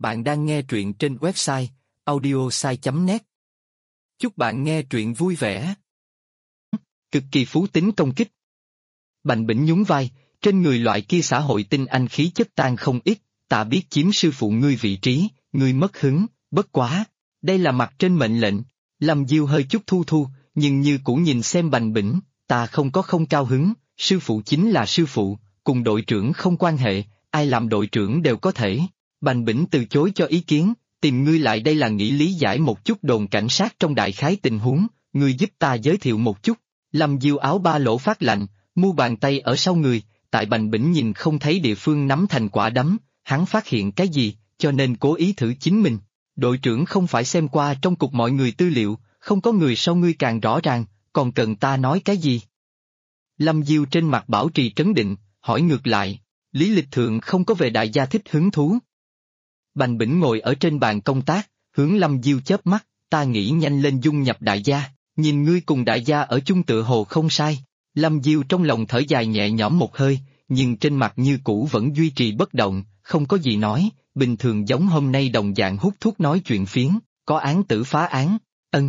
Bạn đang nghe truyện trên website audiosai.net. Chúc bạn nghe truyện vui vẻ. Cực kỳ phú tính công kích. Bành Bỉnh nhún vai, trên người loại kia xã hội tinh anh khí chất tan không ít, ta biết chiếm sư phụ ngươi vị trí, ngươi mất hứng, bất quá. Đây là mặt trên mệnh lệnh. Lâm Diêu hơi chút thu thu, nhưng như cũ nhìn xem Bành Bỉnh, ta không có không cao hứng, sư phụ chính là sư phụ, cùng đội trưởng không quan hệ, ai làm đội trưởng đều có thể. Bành Bỉnh từ chối cho ý kiến, tìm ngươi lại đây là nghĩ lý giải một chút đồn cảnh sát trong đại khái tình huống, ngươi giúp ta giới thiệu một chút. Lâm Diêu áo ba lỗ phát lạnh, mu bàn tay ở sau người, tại Bành Bỉnh nhìn không thấy địa phương nắm thành quả đấm, hắn phát hiện cái gì, cho nên cố ý thử chính mình. Đội trưởng không phải xem qua trong cục mọi người tư liệu, không có người sau ngươi càng rõ ràng, còn cần ta nói cái gì? Lâm Diêu trên mặt bảo trì trấn định, hỏi ngược lại, lý lịch thượng không có về đại gia thích hứng thú. Bành Bỉnh ngồi ở trên bàn công tác, hướng Lâm Diêu chớp mắt, ta nghĩ nhanh lên dung nhập đại gia, nhìn ngươi cùng đại gia ở chung tựa hồ không sai. Lâm Diêu trong lòng thở dài nhẹ nhõm một hơi, nhưng trên mặt như cũ vẫn duy trì bất động, không có gì nói, bình thường giống hôm nay đồng dạng hút thuốc nói chuyện phiếm, có án tử phá án, ân.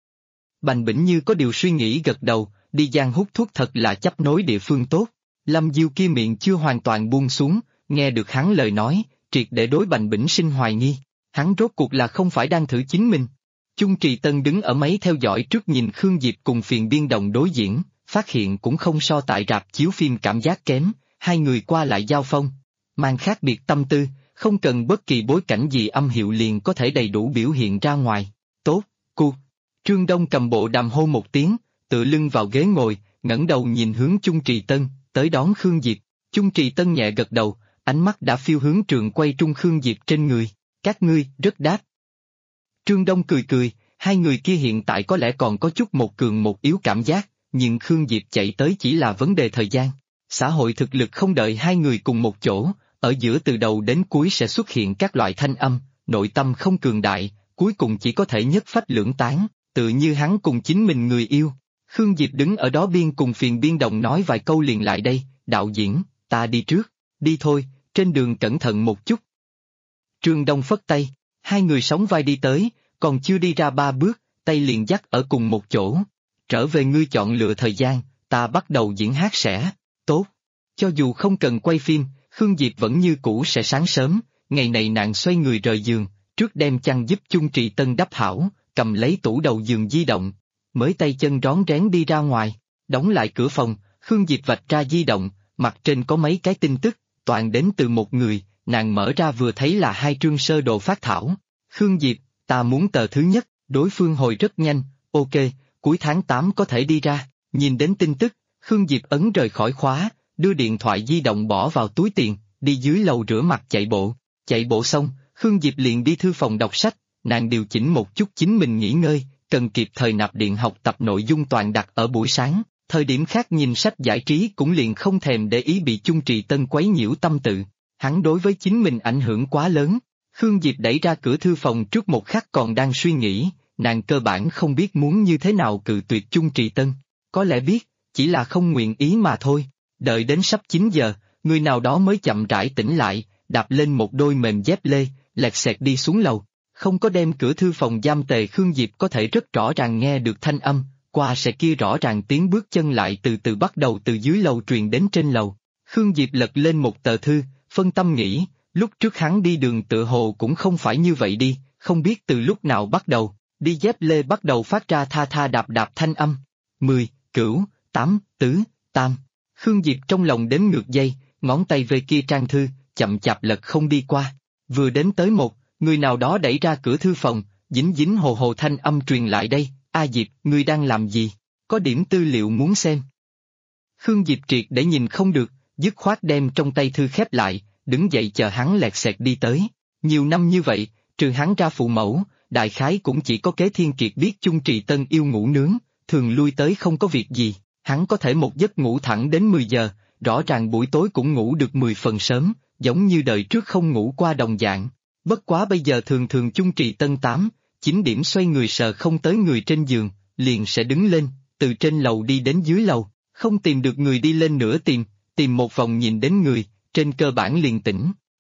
Bành Bỉnh như có điều suy nghĩ gật đầu, đi giang hút thuốc thật là chấp nối địa phương tốt. Lâm Diêu kia miệng chưa hoàn toàn buông xuống, nghe được hắn lời nói, triệt để đối Bành Bỉnh sinh hoài nghi, hắn rốt cuộc là không phải đang thử chính mình. Chung Trì Tân đứng ở máy theo dõi trước nhìn Khương Diệp cùng Phiền Biên Đồng đối diễn, phát hiện cũng không so tại rạp chiếu phim cảm giác kém, hai người qua lại giao phong, mang khác biệt tâm tư, không cần bất kỳ bối cảnh gì âm hiệu liền có thể đầy đủ biểu hiện ra ngoài. Tốt, cu. Trương Đông cầm bộ đàm hô một tiếng, tựa lưng vào ghế ngồi, ngẩng đầu nhìn hướng Chung Trì Tân, tới đón Khương Diệp. Chung Trì Tân nhẹ gật đầu, ánh mắt đã phiêu hướng trường quay trung Khương Diệp trên người, các ngươi, rất đáp. Trương Đông cười cười, hai người kia hiện tại có lẽ còn có chút một cường một yếu cảm giác, nhưng Khương Diệp chạy tới chỉ là vấn đề thời gian. Xã hội thực lực không đợi hai người cùng một chỗ, ở giữa từ đầu đến cuối sẽ xuất hiện các loại thanh âm, nội tâm không cường đại, cuối cùng chỉ có thể nhất phách lưỡng tán, tự như hắn cùng chính mình người yêu. Khương Diệp đứng ở đó biên cùng Phiền Biên Đồng nói vài câu liền lại đây, đạo diễn, ta đi trước, đi thôi, trên đường cẩn thận một chút. Trương Đông phất tay, hai người sóng vai đi tới, còn chưa đi ra ba bước, tay liền dắt ở cùng một chỗ. Trở về ngươi chọn lựa thời gian, ta bắt đầu diễn hát sẽ, tốt. Cho dù không cần quay phim, Khương Diệp vẫn như cũ sẽ sáng sớm, ngày này nàng xoay người rời giường, trước đem chăn giúp Chung Trì Tân đắp hảo, cầm lấy tủ đầu giường di động, mới tay chân rón rén đi ra ngoài, đóng lại cửa phòng, Khương Diệp vạch ra di động, mặt trên có mấy cái tin tức, toàn đến từ một người, nàng mở ra vừa thấy là hai chương sơ đồ phát thảo. Khương Diệp, ta muốn tờ thứ nhất, đối phương hồi rất nhanh, ok, cuối tháng 8 có thể đi ra, nhìn đến tin tức, Khương Diệp ấn rời khỏi khóa, đưa điện thoại di động bỏ vào túi tiền, đi dưới lầu rửa mặt chạy bộ xong, Khương Diệp liền đi thư phòng đọc sách, nàng điều chỉnh một chút chính mình nghỉ ngơi, cần kịp thời nạp điện học tập nội dung toàn đặt ở buổi sáng, thời điểm khác nhìn sách giải trí cũng liền không thèm để ý bị Chung Trì Tân quấy nhiễu tâm tự, hắn đối với chính mình ảnh hưởng quá lớn. Khương Diệp đẩy ra cửa thư phòng trước một khắc còn đang suy nghĩ, nàng cơ bản không biết muốn như thế nào cự tuyệt Chung Trì Tân, có lẽ biết, chỉ là không nguyện ý mà thôi. Đợi đến sắp 9 giờ, người nào đó mới chậm rãi tỉnh lại, đạp lên một đôi mềm dép lê, lẹt xẹt đi xuống lầu, không có đem cửa thư phòng giam tề. Khương Diệp có thể rất rõ ràng nghe được thanh âm, qua sẽ kia rõ ràng tiếng bước chân lại từ từ bắt đầu từ dưới lầu truyền đến trên lầu. Khương Diệp lật lên một tờ thư, phân tâm nghĩ, lúc trước hắn đi đường tựa hồ cũng không phải như vậy đi, không biết từ lúc nào bắt đầu, đi dép lê bắt đầu phát ra tha tha đạp đạp thanh âm. 10, 9, 8, tứ, tam. Khương Diệp trong lòng đếm ngược giây, ngón tay về kia trang thư, chậm chạp lật không đi qua. Vừa đến tới một, người nào đó đẩy ra cửa thư phòng, dính dính hồ hồ thanh âm truyền lại đây, A Diệp, ngươi đang làm gì? Có điểm tư liệu muốn xem. Khương Diệp triệt để nhìn không được, dứt khoát đem trong tay thư khép lại, đứng dậy chờ hắn lẹt xẹt đi tới. Nhiều năm như vậy, trừ hắn ra phụ mẫu, đại khái cũng chỉ có Kế Thiên Kiệt biết Chung Trì Tân yêu ngủ nướng, thường lui tới không có việc gì, hắn có thể một giấc ngủ thẳng đến 10 giờ, rõ ràng buổi tối cũng ngủ được 10 phần sớm, giống như đời trước không ngủ qua đồng dạng. Bất quá bây giờ thường thường Chung Trì Tân 8, 9 điểm xoay người sờ không tới người trên giường, liền sẽ đứng lên, từ trên lầu đi đến dưới lầu, không tìm được người đi lên nữa tìm một vòng nhìn đến người, trên cơ bản liền tỉnh.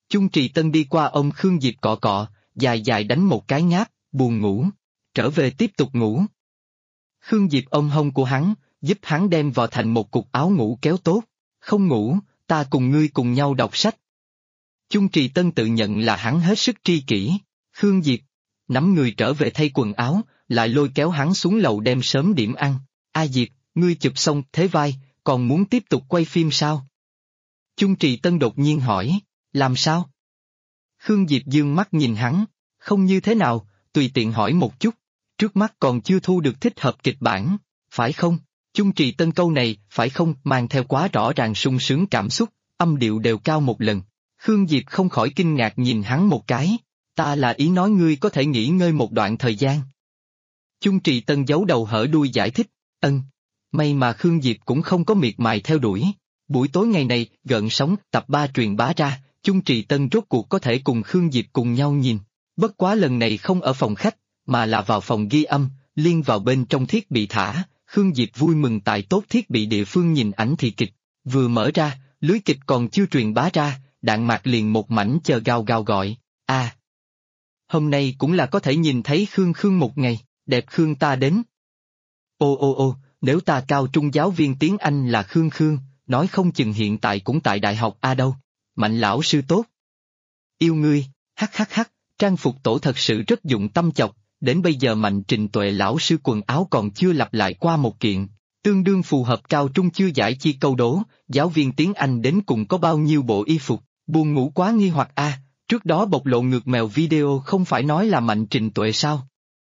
Chung Trì Tân đi qua ông Khương Diệp cọ cọ, dài dài đánh một cái ngáp, buồn ngủ. Trở về tiếp tục ngủ. Khương Diệp ôm hông của hắn, giúp hắn đem vào thành một cục áo ngủ kéo tốt. Không ngủ, ta cùng ngươi cùng nhau đọc sách. Chung Trì Tân tự nhận là hắn hết sức tri kỷ. Khương Diệp nắm người trở về thay quần áo, lại lôi kéo hắn xuống lầu đem sớm điểm ăn. A Diệp, ngươi chụp xong thế vai, còn muốn tiếp tục quay phim sao? Chung Trì Tân đột nhiên hỏi, làm sao? Khương Diệp dương mắt nhìn hắn, không như thế nào, tùy tiện hỏi một chút, trước mắt còn chưa thu được thích hợp kịch bản, phải không? Chung Trì Tân câu này, phải không, mang theo quá rõ ràng sung sướng cảm xúc, âm điệu đều cao một lần. Khương Diệp không khỏi kinh ngạc nhìn hắn một cái, ta là ý nói ngươi có thể nghỉ ngơi một đoạn thời gian. Chung Trì Tân giấu đầu hở đuôi giải thích, may mà Khương Diệp cũng không có miệt mài theo đuổi. Buổi tối ngày này, Gợn Sóng tập 3 truyền bá ra, Chung Trì Tân rốt cuộc có thể cùng Khương Diệp cùng nhau nhìn, bất quá lần này không ở phòng khách, mà là vào phòng ghi âm, liên vào bên trong thiết bị thả. Khương Diệp vui mừng tại tốt thiết bị địa phương nhìn ảnh thì kịch, vừa mở ra, lưới kịch còn chưa truyền bá ra, Đạn Mạc liền một mảnh chờ gào gào gọi, hôm nay cũng là có thể nhìn thấy Khương một ngày, đẹp Khương ta đến. Ô, nếu ta cao trung giáo viên tiếng Anh là Khương, nói không chừng hiện tại cũng tại đại học A đâu, Mạnh lão sư tốt. Yêu ngươi, hắc, trang phục tổ thật sự rất dụng tâm chọc. Đến bây giờ Mạnh Trình Tuệ lão sư quần áo còn chưa lặp lại qua một kiện, tương đương phù hợp cao trung chưa giải chi câu đố, giáo viên tiếng Anh đến cùng có bao nhiêu bộ y phục, buồn ngủ quá nghi hoặc trước đó bộc lộ ngược mèo video không phải nói là Mạnh Trình Tuệ sao?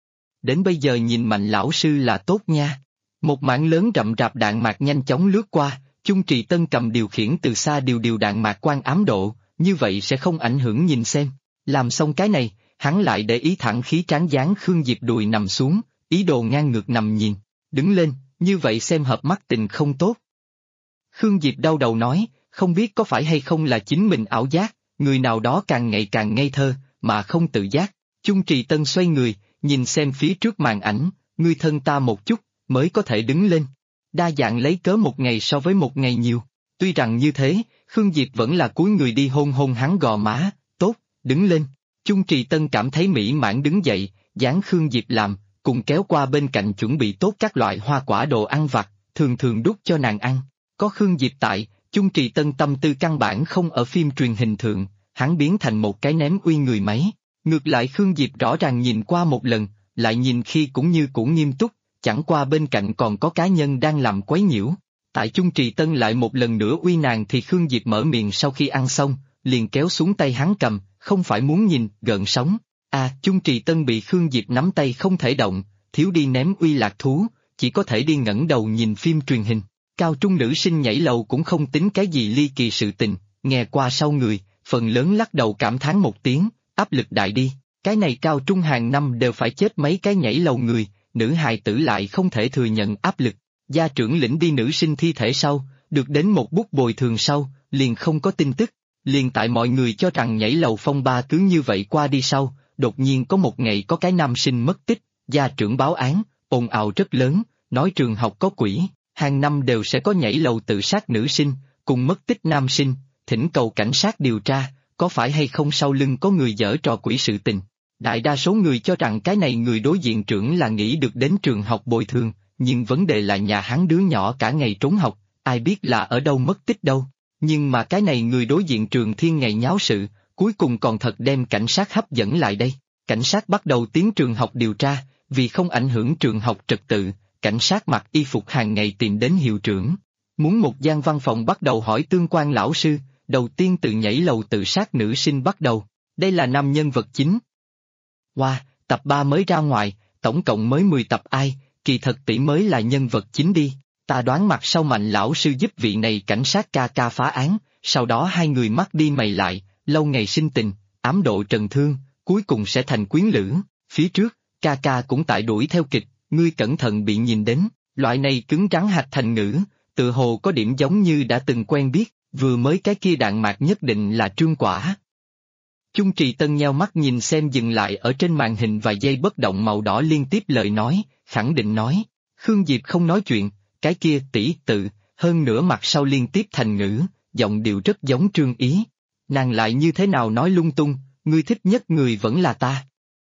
Đến bây giờ nhìn Mạnh lão sư là tốt nha. Một mảng lớn rậm rạp đạn mạc nhanh chóng lướt qua, Chung Trì Tân cầm điều khiển từ xa điều đạn mạc quan ám độ, như vậy sẽ không ảnh hưởng nhìn xem. Làm xong cái này, hắn lại để ý thẳng khí tráng dáng Khương Diệp đùi nằm xuống, ý đồ ngang ngược nằm nhìn, đứng lên, như vậy xem hợp mắt tình không tốt. Khương Diệp đau đầu nói, không biết có phải hay không là chính mình ảo giác, người nào đó càng ngày càng ngây thơ, mà không tự giác. Chung Trì Tân xoay người, nhìn xem phía trước màn ảnh, ngươi thân ta một chút, mới có thể đứng lên. Đa dạng lấy cớ một ngày so với một ngày nhiều. Tuy rằng như thế, Khương Diệp vẫn là cúi người đi hôn hôn hắn gò má, tốt, đứng lên. Chung Trì Tân cảm thấy mỹ mãn đứng dậy, dáng Khương Diệp làm, cùng kéo qua bên cạnh chuẩn bị tốt các loại hoa quả đồ ăn vặt, thường thường đút cho nàng ăn. Có Khương Diệp tại, Chung Trì Tân tâm tư căn bản không ở phim truyền hình thượng, hắn biến thành một cái ném uy người máy. Ngược lại Khương Diệp rõ ràng nhìn qua một lần, lại nhìn khi cũng như cũng nghiêm túc, chẳng qua bên cạnh còn có cá nhân đang làm quấy nhiễu. Tại Chung Trì Tân lại một lần nữa uy nàng thì Khương Diệp mở miệng sau khi ăn xong, liền kéo xuống tay hắn cầm, không phải muốn nhìn, Gợn Sóng. Chung Trì Tân bị Khương Diệp nắm tay không thể động, thiếu đi ném uy lạc thú, chỉ có thể đi ngẩng đầu nhìn phim truyền hình. Cao trung nữ sinh nhảy lầu cũng không tính cái gì ly kỳ sự tình, nghe qua sau người, phần lớn lắc đầu cảm thán một tiếng, áp lực đại đi, cái này cao trung hàng năm đều phải chết mấy cái nhảy lầu người, nữ hài tử lại không thể thừa nhận áp lực. Gia trưởng lĩnh đi nữ sinh thi thể sau, được đến một bút bồi thường sau, liền không có tin tức. Liền tại mọi người cho rằng nhảy lầu phong ba cứ như vậy qua đi sau, đột nhiên có một ngày có cái nam sinh mất tích, gia trưởng báo án, ồn ào rất lớn, nói trường học có quỷ, hàng năm đều sẽ có nhảy lầu tự sát nữ sinh, cùng mất tích nam sinh, thỉnh cầu cảnh sát điều tra, có phải hay không sau lưng có người giở trò quỷ sự tình. Đại đa số người cho rằng cái này người đối diện trưởng là nghĩ được đến trường học bồi thường, nhưng vấn đề là nhà hắn đứa nhỏ cả ngày trốn học, ai biết là ở đâu mất tích đâu. Nhưng mà cái này người đối diện trường thiên ngày nháo sự, cuối cùng còn thật đem cảnh sát hấp dẫn lại đây. Cảnh sát bắt đầu tiến trường học điều tra, vì không ảnh hưởng trường học trật tự, cảnh sát mặc y phục hàng ngày tìm đến hiệu trưởng. Muốn một gian văn phòng bắt đầu hỏi tương quan lão sư, đầu tiên từ nhảy lầu tự sát nữ sinh bắt đầu. Đây là năm nhân vật chính. Tập 3 mới ra ngoài, tổng cộng mới 10 tập ai, kỳ thật tỷ mới là nhân vật chính đi. Ta đoán mặt sau Mạnh lão sư giúp vị này cảnh sát ca phá án, sau đó hai người mắt đi mày lại, lâu ngày sinh tình, ám độ trần thương, cuối cùng sẽ thành quyến lữ. Phía trước, ca cũng tại đuổi theo kịch, ngươi cẩn thận bị nhìn đến, loại này cứng rắn hạch thành ngữ, tự hồ có điểm giống như đã từng quen biết, vừa mới cái kia đạn mạc nhất định là Trương Quả. Chung Trì Tân nheo mắt nhìn xem dừng lại ở trên màn hình vài giây bất động màu đỏ liên tiếp lời nói, khẳng định nói, Khương Diệp không nói chuyện, cái kia tỷ tự, hơn nữa mặt sau liên tiếp thành ngữ, giọng điệu rất giống Trương Ý. Nàng lại như thế nào nói lung tung, ngươi thích nhất người vẫn là ta.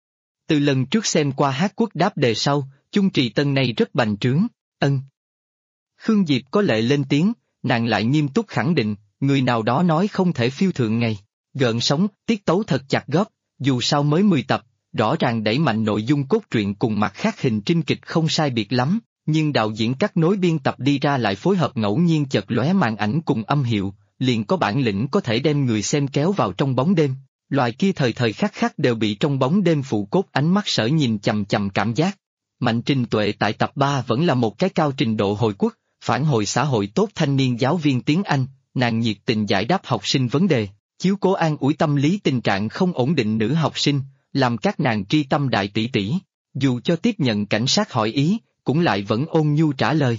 Từ lần trước xem qua hát quốc đáp đề sau, chung trì tân này rất bành trướng, ân. Khương Diệp có lệ lên tiếng, nàng lại nghiêm túc khẳng định, người nào đó nói không thể phiêu thượng ngày. Gợn sóng, tiết tấu thật chặt góp, dù sao mới 10 tập, rõ ràng đẩy mạnh nội dung cốt truyện cùng mặt khác hình trinh kịch không sai biệt lắm, nhưng đạo diễn cắt nối biên tập đi ra lại phối hợp ngẫu nhiên chật lóe màn ảnh cùng âm hiệu, liền có bản lĩnh có thể đem người xem kéo vào trong bóng đêm. Loài kia thời thời khắc khắc đều bị trong bóng đêm phụ cốt ánh mắt sở nhìn chằm chằm cảm giác. Mạnh Trình Tuệ tại tập 3 vẫn là một cái cao trình độ hồi quốc, phản hồi xã hội tốt thanh niên giáo viên tiếng Anh, nàng nhiệt tình giải đáp học sinh vấn đề, chiếu cố an ủi tâm lý tình trạng không ổn định nữ học sinh, làm các nàng tri tâm đại tỷ tỷ. Dù cho tiếp nhận cảnh sát hỏi ý, cũng lại vẫn ôn nhu trả lời.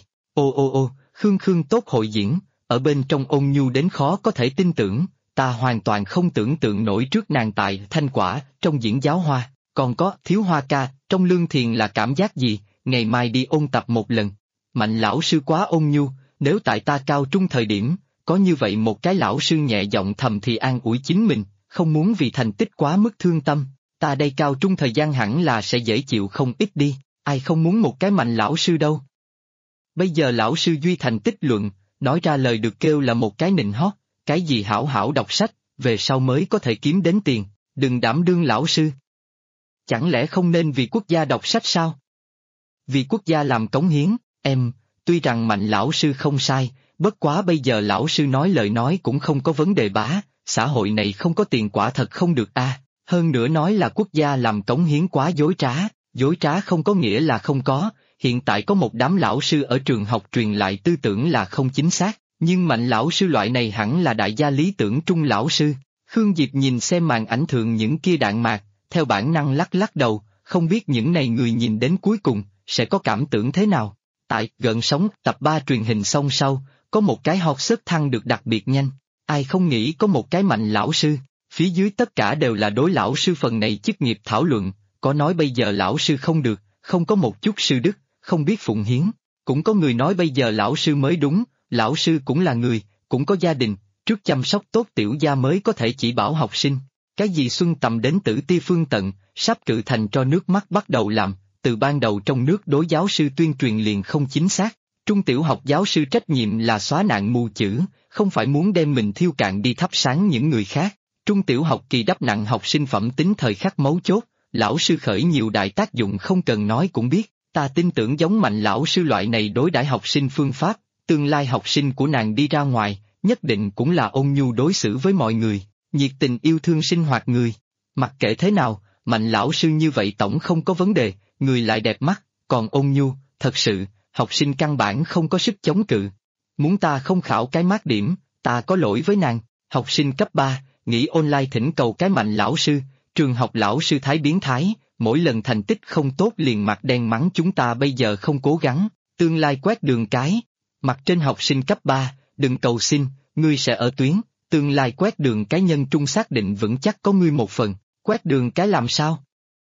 Ô, Khương tốt hội diễn, ở bên trong ôn nhu đến khó có thể tin tưởng, ta hoàn toàn không tưởng tượng nổi trước nàng tại Thanh Quả, trong diễn giáo hoa, còn có Thiếu Hoa ca, trong Lương Thiền là cảm giác gì, ngày mai đi ôn tập một lần. Mạnh lão sư quá ôn nhu, nếu tại ta cao trung thời điểm, có như vậy một cái lão sư nhẹ giọng thầm thì an ủi chính mình, không muốn vì thành tích quá mức thương tâm, ta đây cao trung thời gian hẳn là sẽ dễ chịu không ít đi, ai không muốn một cái Mạnh lão sư đâu. Bây giờ lão sư duy thành tích luận, nói ra lời được kêu là một cái nịnh hót, cái gì hảo hảo đọc sách, về sau mới có thể kiếm đến tiền, đừng đảm đương lão sư. Chẳng lẽ không nên vì quốc gia đọc sách sao? Vì quốc gia làm cống hiến, tuy rằng Mạnh lão sư không sai, bất quá bây giờ lão sư nói lời nói cũng không có vấn đề bá, xã hội này không có tiền quả thật không được a. Hơn nữa nói là quốc gia làm cống hiến quá dối trá không có nghĩa là không có, hiện tại có một đám lão sư ở trường học truyền lại tư tưởng là không chính xác, nhưng Mạnh lão sư loại này hẳn là đại gia lý tưởng trung lão sư. Khương Diệp nhìn xem màn ảnh thường những kia đạn mạc, theo bản năng lắc lắc đầu, không biết những này người nhìn đến cuối cùng, sẽ có cảm tưởng thế nào. Tại Gợn Sóng tập 3 truyền hình xong sau, có một cái hot search thăng được đặc biệt nhanh, ai không nghĩ có một cái Mạnh lão sư, phía dưới tất cả đều là đối lão sư phần này chức nghiệp thảo luận, có nói bây giờ lão sư không được, không có một chút sư đức, không biết phụng hiến, cũng có người nói bây giờ lão sư mới đúng, lão sư cũng là người, cũng có gia đình, trước chăm sóc tốt tiểu gia mới có thể chỉ bảo học sinh. Cái gì xuân tầm đến tử ti phương tận, sắp cự thành cho nước mắt bắt đầu làm, từ ban đầu trong nước đối giáo sư tuyên truyền liền không chính xác. Trung tiểu học giáo sư trách nhiệm là xóa nạn mù chữ, không phải muốn đem mình thiêu cạn đi thắp sáng những người khác. Trung tiểu học kỳ đắp nặng học sinh phẩm tính thời khắc mấu chốt, lão sư khởi nhiều đại tác dụng không cần nói cũng biết, ta tin tưởng giống Mạnh lão sư loại này đối đãi học sinh phương pháp, tương lai học sinh của nàng đi ra ngoài, nhất định cũng là ôn nhu đối xử với mọi người, nhiệt tình yêu thương sinh hoạt người. Mặc kệ thế nào, Mạnh lão sư như vậy tổng không có vấn đề, người lại đẹp mắt, còn ôn nhu, thật sự, học sinh căn bản không có sức chống cự. Muốn ta không khảo cái mát điểm, ta có lỗi với nàng, học sinh cấp 3, nghỉ online thỉnh cầu cái Mạnh lão sư, trường học lão sư thái biến thái, mỗi lần thành tích không tốt liền mặt đen mắng chúng ta bây giờ không cố gắng, tương lai quét đường cái. Mặt trên học sinh cấp 3, đừng cầu xin, ngươi sẽ ở tuyến, tương lai quét đường cái nhân trung xác định vững chắc có ngươi một phần, quét đường cái làm sao?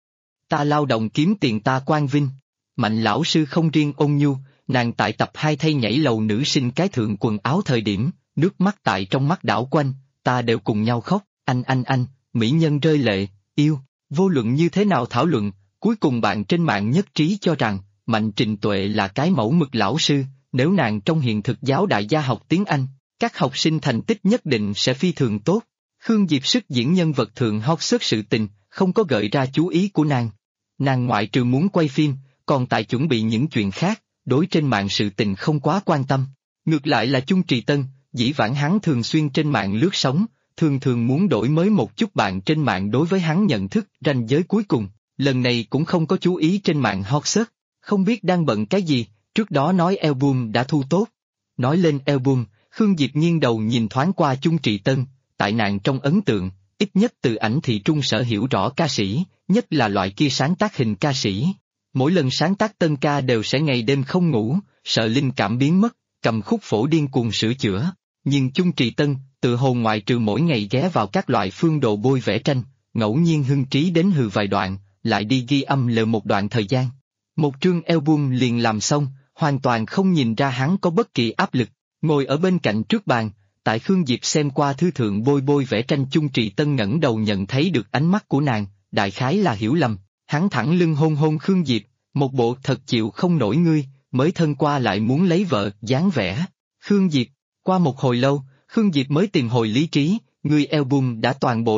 Ta lao động kiếm tiền ta quang vinh. Mạnh lão sư không riêng ôn nhu, nàng tại tập 2 thay nhảy lầu nữ sinh cái thượng quần áo thời điểm, nước mắt tại trong mắt đảo quanh, ta đều cùng nhau khóc, anh, mỹ nhân rơi lệ, yêu, vô luận như thế nào thảo luận, cuối cùng bạn trên mạng nhất trí cho rằng, Mạnh Trình Tuệ là cái mẫu mực lão sư, nếu nàng trong hiện thực giáo đại gia học tiếng Anh, các học sinh thành tích nhất định sẽ phi thường tốt. Khương Diệp sức diễn nhân vật thường hot search sự tình, không có gợi ra chú ý của nàng. Nàng ngoại trừ muốn quay phim, còn tại chuẩn bị những chuyện khác, đối trên mạng sự tình không quá quan tâm. Ngược lại là Chung Trì Tân, dĩ vãng hắn thường xuyên trên mạng lướt sóng, thường muốn đổi mới một chút bạn trên mạng đối với hắn nhận thức ranh giới cuối cùng, lần này cũng không có chú ý trên mạng hot search, không biết đang bận cái gì, trước đó nói album đã thu tốt. Nói lên album, Khương Diệp nghiêng đầu nhìn thoáng qua Chung Trì Tân, tại nàng trong ấn tượng, ít nhất từ ảnh thị trung sở hiểu rõ ca sĩ, nhất là loại kia sáng tác hình ca sĩ. Mỗi lần sáng tác tân ca đều sẽ ngày đêm không ngủ, sợ linh cảm biến mất, cầm khúc phổ điên cuồng sửa chữa. Nhưng Chung Trì Tân, tự hồ ngoại trừ mỗi ngày ghé vào các loại phương đồ bôi vẽ tranh, ngẫu nhiên hưng trí đến hừ vài đoạn, lại đi ghi âm lều một đoạn thời gian. Một chương album liền làm xong, hoàn toàn không nhìn ra hắn có bất kỳ áp lực, ngồi ở bên cạnh trước bàn, Tại Khương Diệp xem qua thư thượng bôi bôi vẽ tranh, Chung Trì Tân ngẩng đầu nhận thấy được ánh mắt của nàng, đại khái là hiểu lầm, hắn thẳng lưng hôn hôn Khương Diệp, một bộ thật chịu không nổi ngươi, mới thân qua lại muốn lấy vợ, dáng vẻ. Khương Diệp, qua một hồi lâu, Khương Diệp mới tìm hồi lý trí, ngươi album đã toàn bộ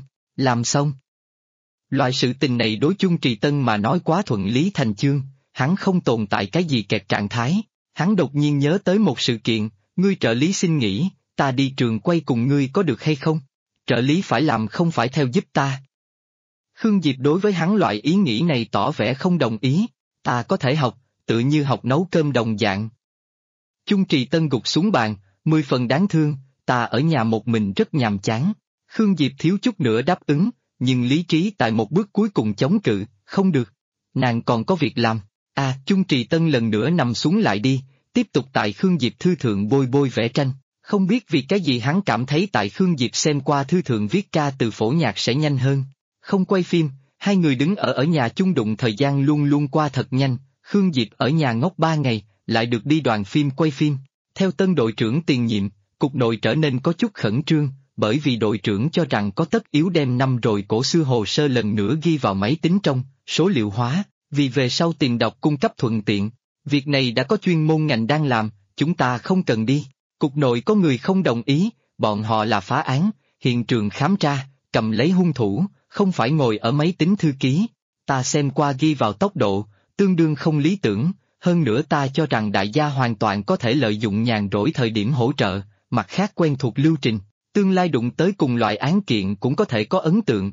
làm xong. Loại sự tình này đối Chung Trì Tân mà nói quá thuận lý thành chương, hắn không tồn tại cái gì kẹt trạng thái, hắn đột nhiên nhớ tới một sự kiện, ngươi trợ lý xin nghỉ, ta đi trường quay cùng ngươi có được hay không? Trợ lý phải làm không phải theo giúp ta. Khương Diệp đối với hắn loại ý nghĩ này tỏ vẻ không đồng ý, ta có thể học, tự như học nấu cơm đồng dạng. Chung Trì Tân gục xuống bàn, 10 phần đáng thương, ta ở nhà một mình rất nhàm chán. Khương Diệp thiếu chút nữa đáp ứng, nhưng lý trí tại một bước cuối cùng chống cự, không được. Nàng còn có việc làm. Chung Trì Tân lần nữa nằm xuống lại đi, tiếp tục tại Khương Diệp thư thượng bôi bôi vẽ tranh. Không biết vì cái gì hắn cảm thấy tại Khương Diệp xem qua thư thượng viết ca từ phổ nhạc sẽ nhanh hơn. Không quay phim, hai người đứng ở nhà chung đụng thời gian luôn luôn qua thật nhanh, Khương Diệp ở nhà ngốc 3 ngày, lại được đi đoàn phim quay phim. Theo tân đội trưởng tiền nhiệm, cục nội trở nên có chút khẩn trương, bởi vì đội trưởng cho rằng có tất yếu đem năm rồi cổ xưa hồ sơ lần nữa ghi vào máy tính trong, số liệu hóa, vì về sau tìm đọc cung cấp thuận tiện. Việc này đã có chuyên môn ngành đang làm, chúng ta không cần đi. Cục nội có người không đồng ý, bọn họ là phá án, hiện trường khám tra, cầm lấy hung thủ, không phải ngồi ở máy tính thư ký. Ta xem qua ghi vào tốc độ, tương đương không lý tưởng, hơn nữa ta cho rằng đại gia hoàn toàn có thể lợi dụng nhàn rỗi thời điểm hỗ trợ, mặt khác quen thuộc lưu trình, tương lai đụng tới cùng loại án kiện cũng có thể có ấn tượng.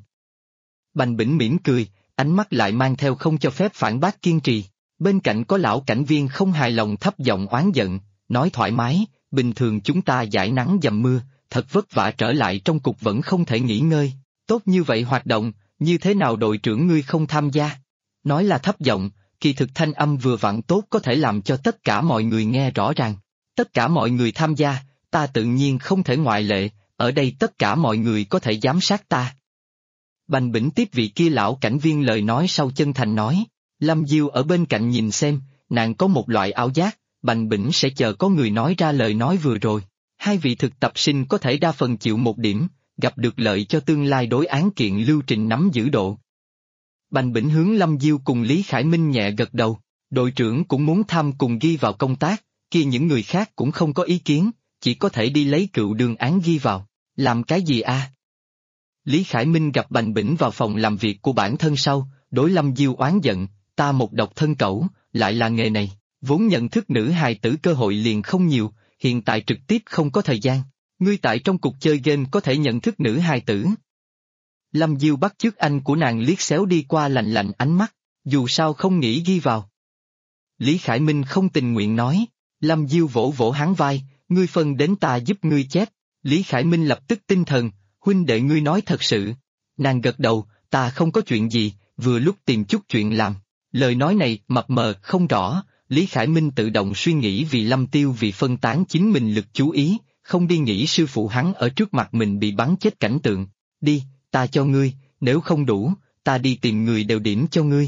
Bành Bỉnh mỉm cười, ánh mắt lại mang theo không cho phép phản bác kiên trì. Bên cạnh có lão cảnh viên không hài lòng thấp giọng oán giận, nói thoải mái, bình thường chúng ta giải nắng dầm mưa, thật vất vả trở lại trong cục vẫn không thể nghỉ ngơi, tốt như vậy hoạt động, như thế nào đội trưởng ngươi không tham gia? Nói là thấp giọng, kỳ thực thanh âm vừa vặn tốt có thể làm cho tất cả mọi người nghe rõ ràng. Tất cả mọi người tham gia, ta tự nhiên không thể ngoại lệ, ở đây tất cả mọi người có thể giám sát ta. Bành Bỉnh tiếp vị kia lão cảnh viên lời nói sau chân thành nói. Lâm Diêu ở bên cạnh nhìn xem, nàng có một loại ảo giác, Bành Bỉnh sẽ chờ có người nói ra lời nói vừa rồi. Hai vị thực tập sinh có thể đa phần chịu một điểm, gặp được lợi cho tương lai đối án kiện lưu trình nắm giữ độ. Bành Bỉnh hướng Lâm Diêu cùng Lý Khải Minh nhẹ gật đầu, đội trưởng cũng muốn tham cùng ghi vào công tác, kia những người khác cũng không có ý kiến, chỉ có thể đi lấy cựu đường án ghi vào, làm cái gì a? Lý Khải Minh gặp Bành Bỉnh vào phòng làm việc của bản thân sau, đối Lâm Diêu oán giận, ta một độc thân cẩu, lại là nghề này, vốn nhận thức nữ hài tử cơ hội liền không nhiều, hiện tại trực tiếp không có thời gian, ngươi tại trong cục chơi game có thể nhận thức nữ hài tử. Lâm Diêu bắt chước anh của nàng liếc xéo đi qua lạnh lạnh ánh mắt, dù sao không nghĩ ghi vào. Lý Khải Minh không tình nguyện nói, Lâm Diêu vỗ vỗ hắn vai, ngươi phân đến ta giúp ngươi chép, Lý Khải Minh lập tức tinh thần, huynh đệ ngươi nói thật sự. Nàng gật đầu, ta không có chuyện gì, vừa lúc tìm chút chuyện làm. Lời nói này mập mờ không rõ, Lý Khải Minh tự động suy nghĩ vì Lâm Tiêu vì phân tán chính mình lực chú ý, không đi nghĩ sư phụ hắn ở trước mặt mình bị bắn chết cảnh tượng. Đi, ta cho ngươi, nếu không đủ, ta đi tìm người đều điểm cho ngươi.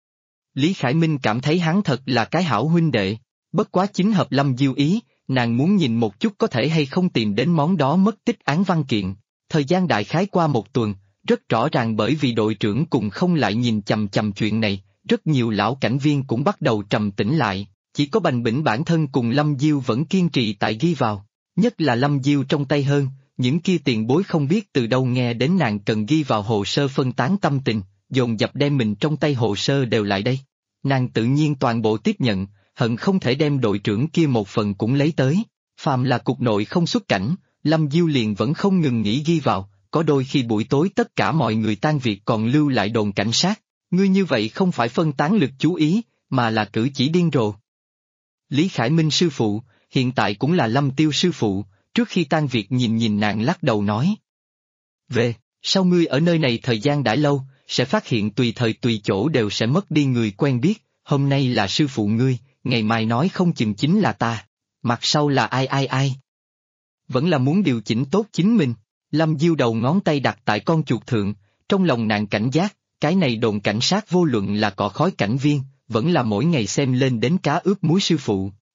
Lý Khải Minh cảm thấy hắn thật là cái hảo huynh đệ, bất quá chính hợp Lâm Diêu ý, nàng muốn nhìn một chút có thể hay không tìm đến món đó mất tích án văn kiện. Thời gian đại khái qua một tuần, rất rõ ràng bởi vì đội trưởng cùng không lại nhìn chằm chằm chuyện này, rất nhiều lão cảnh viên cũng bắt đầu trầm tĩnh lại, chỉ có Bành Bỉnh bản thân cùng Lâm Diêu vẫn kiên trì tại ghi vào, nhất là Lâm Diêu trong tay hơn, những kia tiền bối không biết từ đâu nghe đến nàng cần ghi vào hồ sơ phân tán tâm tình, dồn dập đem mình trong tay hồ sơ đều lại đây. Nàng tự nhiên toàn bộ tiếp nhận, hận không thể đem đội trưởng kia một phần cũng lấy tới, phàm là cục nội không xuất cảnh, Lâm Diêu liền vẫn không ngừng nghỉ ghi vào, có đôi khi buổi tối tất cả mọi người tan việc còn lưu lại đồn cảnh sát, ngươi như vậy không phải phân tán lực chú ý, mà là cử chỉ điên rồ. Lý Khải Minh sư phụ, hiện tại cũng là Lâm Tiêu sư phụ, trước khi tan việc nhìn nàng lắc đầu nói. Về, sao ngươi ở nơi này thời gian đã lâu, sẽ phát hiện tùy thời tùy chỗ đều sẽ mất đi người quen biết, hôm nay là sư phụ ngươi, ngày mai nói không chừng chính là ta, mặt sau là ai. Vẫn là muốn điều chỉnh tốt chính mình. Lâm Diêu đầu ngón tay đặt tại con chuột thượng, trong lòng nàng cảnh giác, cái này đồn cảnh sát vô luận là cọ khói cảnh viên, vẫn là mỗi ngày xem lên đến cá ướp muối sư phụ,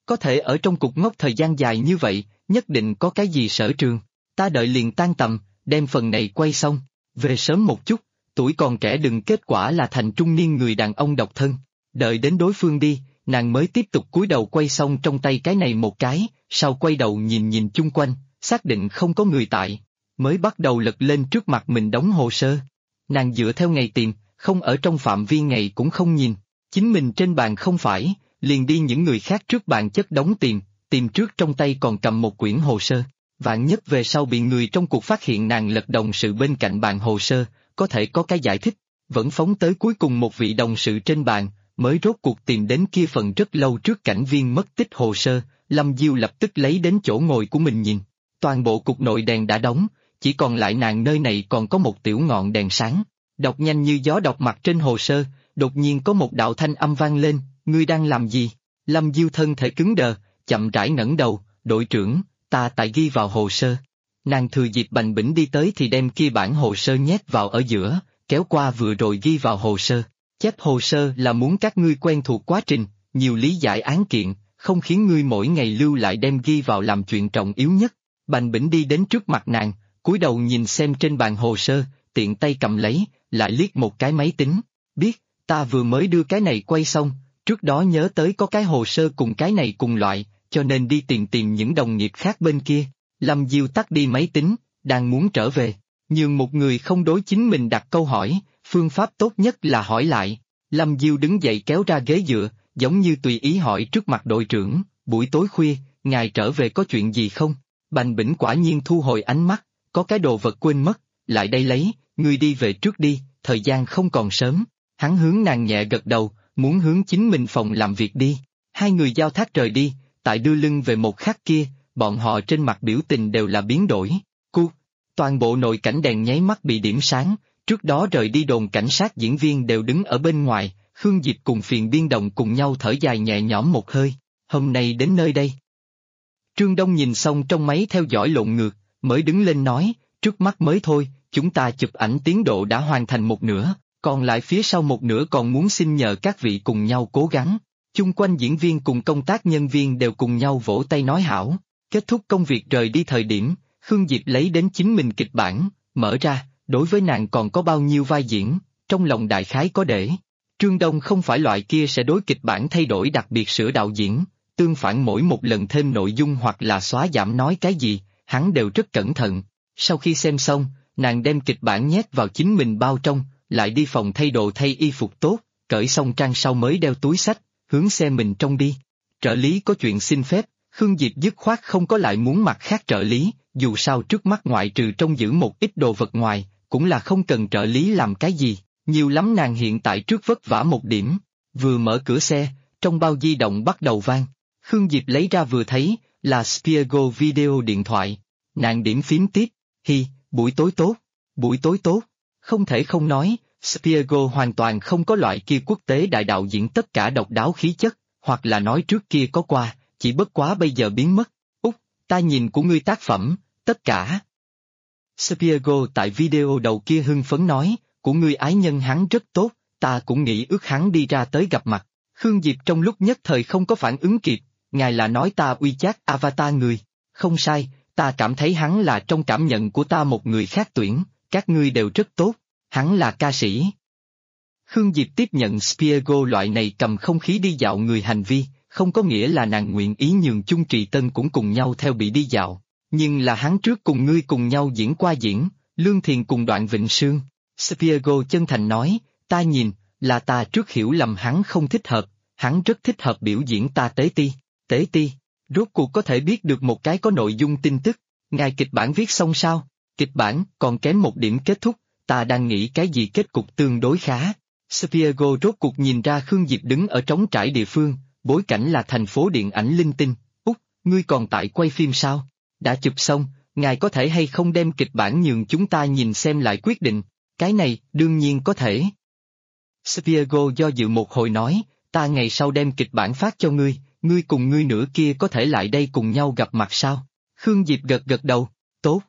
Có thể ở trong cục ngốc thời gian dài như vậy, nhất định có cái gì sở trường. Ta đợi liền tan tầm, đem phần này quay xong, về sớm một chút, tuổi còn trẻ đừng kết quả là thành trung niên người đàn ông độc thân. Đợi đến đối phương đi, nàng mới tiếp tục cúi đầu quay xong trong tay cái này một cái, sau quay đầu nhìn nhìn chung quanh, xác định không có người tại, mới bắt đầu lật lên trước mặt mình đóng hồ sơ. Nàng dựa theo ngày tìm, không ở trong phạm vi ngày cũng không nhìn, chính mình trên bàn không phải, liền đi những người khác trước bàn chất đóng tìm trước trong tay còn cầm một quyển hồ sơ. Vạn nhất về sau bị người trong cuộc phát hiện nàng lật đồng sự bên cạnh bàn hồ sơ, có thể có cái giải thích, vẫn phóng tới cuối cùng một vị đồng sự trên bàn, mới rốt cuộc tìm đến kia phần rất lâu trước cảnh viên mất tích hồ sơ. Lâm Diêu lập tức lấy đến chỗ ngồi của mình nhìn, toàn bộ cục nội đèn đã đóng, chỉ còn lại nàng nơi này còn có một tiểu ngọn đèn sáng, đọc nhanh như gió đọc mặt trên hồ sơ, đột nhiên có một đạo thanh âm vang lên, ngươi đang làm gì? Lâm Diêu thân thể cứng đờ, chậm rãi ngẩng đầu, đội trưởng, ta tại ghi vào hồ sơ. Nàng thừa dịp bành bỉnh đi tới thì đem kia bản hồ sơ nhét vào ở giữa, kéo qua vừa rồi ghi vào hồ sơ. Chép hồ sơ là muốn các ngươi quen thuộc quá trình, nhiều lý giải án kiện, không khiến ngươi mỗi ngày lưu lại đem ghi vào làm chuyện trọng yếu nhất. Bành bỉnh đi đến trước mặt nàng, cúi đầu nhìn xem trên bàn hồ sơ, tiện tay cầm lấy, lại liếc một cái máy tính. Biết, ta vừa mới đưa cái này quay xong, trước đó nhớ tới có cái hồ sơ cùng cái này cùng loại, cho nên đi tìm những đồng nghiệp khác bên kia. Lâm Diêu tắt đi máy tính, đang muốn trở về, nhưng một người không đối chính mình đặt câu hỏi, phương pháp tốt nhất là hỏi lại. Lâm Diêu đứng dậy kéo ra ghế dựa, giống như tùy ý hỏi trước mặt đội trưởng, buổi tối khuya, ngài trở về có chuyện gì không? Bành Bỉnh quả nhiên thu hồi ánh mắt, có cái đồ vật quên mất, lại đây lấy, ngươi đi về trước đi, thời gian không còn sớm. Hắn hướng nàng nhẹ gật đầu, muốn hướng chính mình phòng làm việc đi. Hai người giao thác rời đi, tại đưa lưng về một khắc kia, bọn họ trên mặt biểu tình đều là biến đổi. Toàn bộ nội cảnh đèn nháy mắt bị điểm sáng, trước đó rời đi đồn cảnh sát diễn viên đều đứng ở bên ngoài, Khương Diệp cùng Phiền Biên Đồng cùng nhau thở dài nhẹ nhõm một hơi, hôm nay đến nơi đây. Trương Đông nhìn xong trong máy theo dõi lộn ngược, mới đứng lên nói, trước mắt mới thôi, chúng ta chụp ảnh tiến độ đã hoàn thành một nửa, còn lại phía sau một nửa còn muốn xin nhờ các vị cùng nhau cố gắng. Chung quanh diễn viên cùng công tác nhân viên đều cùng nhau vỗ tay nói hảo. Kết thúc công việc rời đi thời điểm, Khương Diệp lấy đến chính mình kịch bản, mở ra, đối với nàng còn có bao nhiêu vai diễn, trong lòng đại khái có để. Trương Đông không phải loại kia sẽ đối kịch bản thay đổi đặc biệt sửa đạo diễn, tương phản mỗi một lần thêm nội dung hoặc là xóa giảm nói cái gì, hắn đều rất cẩn thận. Sau khi xem xong, nàng đem kịch bản nhét vào chính mình bao trong, lại đi phòng thay đồ thay y phục tốt, cởi xong trang sau mới đeo túi xách, hướng xe mình trong đi. Trợ lý có chuyện xin phép, Khương Diệp dứt khoát không có lại muốn mặt khác trợ lý, dù sao trước mắt ngoại trừ trông giữ một ít đồ vật ngoài, cũng là không cần trợ lý làm cái gì, nhiều lắm nàng hiện tại trước vất vả một điểm. Vừa mở cửa xe, trong bao di động bắt đầu vang, Khương Diệp lấy ra vừa thấy, là Spiego video điện thoại, nàng điểm phím tiếp, buổi tối tốt, buổi tối tốt, không thể không nói, Spiego hoàn toàn không có loại kia quốc tế đại đạo diễn tất cả độc đáo khí chất, hoặc là nói trước kia có qua, chỉ bất quá bây giờ biến mất. Ta nhìn của ngươi tác phẩm, tất cả. Spiego tại video đầu kia hưng phấn nói, của ngươi ái nhân hắn rất tốt, ta cũng nghĩ ước hắn đi ra tới gặp mặt. Khương Diệp trong lúc nhất thời không có phản ứng kịp, ngài là nói ta WeChat avatar người. Không sai, ta cảm thấy hắn là trong cảm nhận của ta một người khác tuyển, các ngươi đều rất tốt, hắn là ca sĩ. Khương Diệp tiếp nhận Spiego loại này cầm không khí đi dạo người hành vi, không có nghĩa là nàng nguyện ý nhường chung Trì Tân cũng cùng nhau theo bị đi dạo, nhưng là hắn trước cùng ngươi cùng nhau diễn qua diễn, Lương Thiền cùng Đoạn Vịnh Sương. Spiego chân thành nói, ta nhìn, là ta trước hiểu lầm hắn không thích hợp, hắn rất thích hợp biểu diễn ta Tế Ti. Tế Ti, rốt cuộc có thể biết được một cái có nội dung tin tức, ngài kịch bản viết xong sao? Kịch bản còn kém một điểm kết thúc, ta đang nghĩ cái gì kết cục tương đối khá. Spiego rốt cuộc nhìn ra Khương Diệp đứng ở trống trải địa phương, bối cảnh là thành phố điện ảnh linh tinh. Ngươi còn tại quay phim sao? Đã chụp xong, ngài có thể hay không đem kịch bản nhường chúng ta nhìn xem lại quyết định? Cái này, đương nhiên có thể. Spiego do dự một hồi nói, ta ngày sau đem kịch bản phát cho ngươi, ngươi cùng ngươi nửa kia có thể lại đây cùng nhau gặp mặt sao? Khương Diệp gật gật đầu, tốt.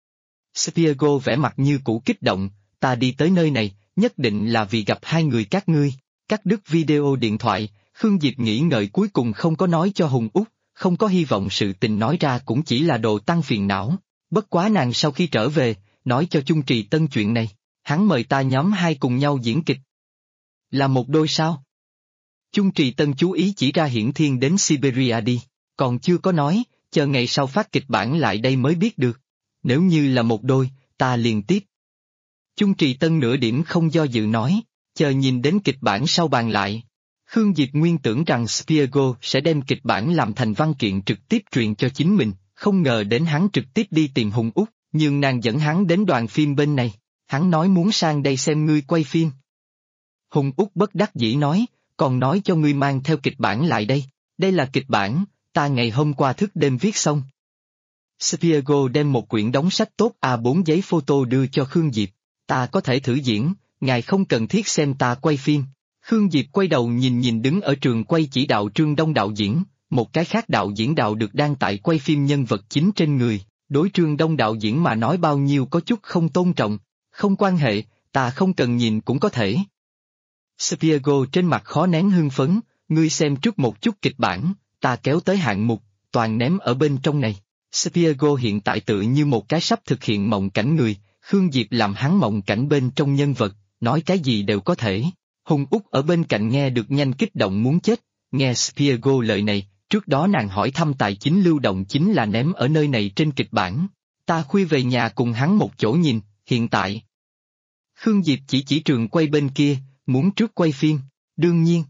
Spiego vẻ mặt như cũ kích động, ta đi tới nơi này, nhất định là vì gặp hai người các ngươi. Cắt đứt video điện thoại, Khương Diệp nghĩ ngợi cuối cùng không có nói cho Hùng Út, không có hy vọng sự tình nói ra cũng chỉ là đồ tăng phiền não. Bất quá nàng sau khi trở về, nói cho Chung Trì Tân chuyện này, hắn mời ta nhóm hai cùng nhau diễn kịch. Là một đôi sao? Chung Trì Tân chú ý chỉ ra Hiển Thiên đến Siberia đi, còn chưa có nói, chờ ngày sau phát kịch bản lại đây mới biết được. Nếu như là một đôi, ta liền tiếp. Chung Trì Tân nửa điểm không do dự nói, chờ nhìn đến kịch bản sau bàn lại. Khương Diệp nguyên tưởng rằng Spiegel sẽ đem kịch bản làm thành văn kiện trực tiếp truyền cho chính mình, không ngờ đến hắn trực tiếp đi tìm Hùng Út, nhưng nàng dẫn hắn đến đoàn phim bên này, hắn nói muốn sang đây xem ngươi quay phim. Hùng Út bất đắc dĩ nói, còn nói cho ngươi mang theo kịch bản lại đây là kịch bản, ta ngày hôm qua thức đêm viết xong. Spiegel đem một quyển đóng sách tốt A4 giấy photo đưa cho Khương Diệp, ta có thể thử diễn, ngài không cần thiết xem ta quay phim. Khương Diệp quay đầu nhìn đứng ở trường quay chỉ đạo Trương Đông đạo diễn, một cái khác đạo diễn đạo được đang tại quay phim nhân vật chính trên người, đối Trương Đông đạo diễn mà nói bao nhiêu có chút không tôn trọng, không quan hệ, ta không cần nhìn cũng có thể. Spiegel trên mặt khó nén hưng phấn, ngươi xem trước một chút kịch bản, ta kéo tới hạng mục, toàn ném ở bên trong này. Spiegel hiện tại tự như một cái sắp thực hiện mộng cảnh người, Khương Diệp làm hắn mộng cảnh bên trong nhân vật, nói cái gì đều có thể. Hùng Út ở bên cạnh nghe được nhanh kích động muốn chết, nghe Spiegel lời này, trước đó nàng hỏi thăm tài chính lưu động chính là ném ở nơi này trên kịch bản. Ta khuya về nhà cùng hắn một chỗ nhìn, hiện tại. Khương Diệp chỉ trường quay bên kia, muốn trước quay phim, đương nhiên.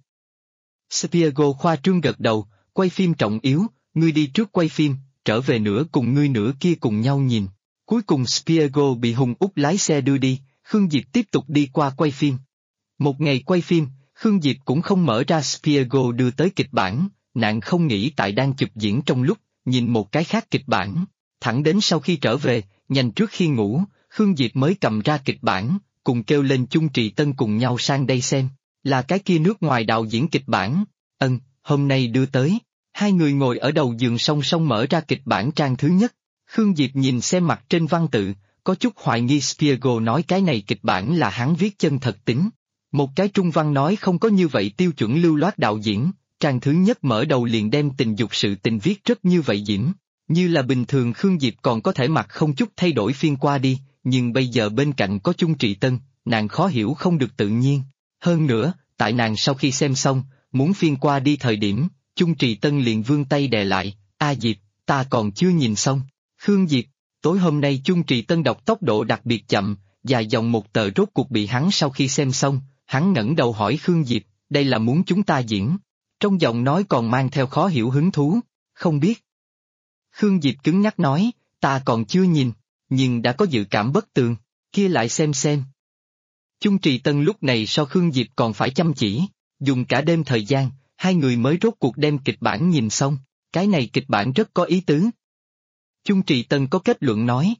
Spiegel khoa trương gật đầu, quay phim trọng yếu, ngươi đi trước quay phim, trở về nữa cùng ngươi nữa kia cùng nhau nhìn. Cuối cùng Spiegel bị Hùng Út lái xe đưa đi, Khương Diệp tiếp tục đi qua quay phim. Một ngày quay phim, Khương Diệp cũng không mở ra Spiegel đưa tới kịch bản, nàng không nghĩ tại đang chụp diễn trong lúc, nhìn một cái khác kịch bản. Thẳng đến sau khi trở về, nhanh trước khi ngủ, Khương Diệp mới cầm ra kịch bản, cùng kêu lên Chung Trì Tân cùng nhau sang đây xem, là cái kia nước ngoài đạo diễn kịch bản, hôm nay đưa tới. Hai người ngồi ở đầu giường song song mở ra kịch bản trang thứ nhất. Khương Diệp nhìn xem mặt trên văn tự, có chút hoài nghi Spiegel nói cái này kịch bản là hắn viết chân thật tính. Một cái trung văn nói không có như vậy tiêu chuẩn lưu loát đạo diễn, trang thứ nhất mở đầu liền đem tình dục sự tình viết rất như vậy diễm. Như là bình thường Khương Diệp còn có thể mặc không chút thay đổi phiên qua đi, nhưng bây giờ bên cạnh có Chung Trì Tân, nàng khó hiểu không được tự nhiên. Hơn nữa, tại nàng sau khi xem xong, muốn phiên qua đi thời điểm, Chung Trì Tân liền vươn tay đè lại, Diệp, ta còn chưa nhìn xong. Khương Diệp, tối hôm nay Chung Trì Tân đọc tốc độ đặc biệt chậm, dài dòng một tờ rốt cuộc bị hắn sau khi xem xong, hắn ngẩng đầu hỏi Khương Diệp, đây là muốn chúng ta diễn. Trong giọng nói còn mang theo khó hiểu hứng thú, không biết. Khương Diệp cứng nhắc nói, ta còn chưa nhìn, nhưng đã có dự cảm bất tường, kia lại xem. Chung Trì Tân lúc này so Khương Diệp còn phải chăm chỉ, dùng cả đêm thời gian, hai người mới rốt cuộc đem kịch bản nhìn xong, cái này kịch bản rất có ý tứ. Chung Trì Tân có kết luận nói,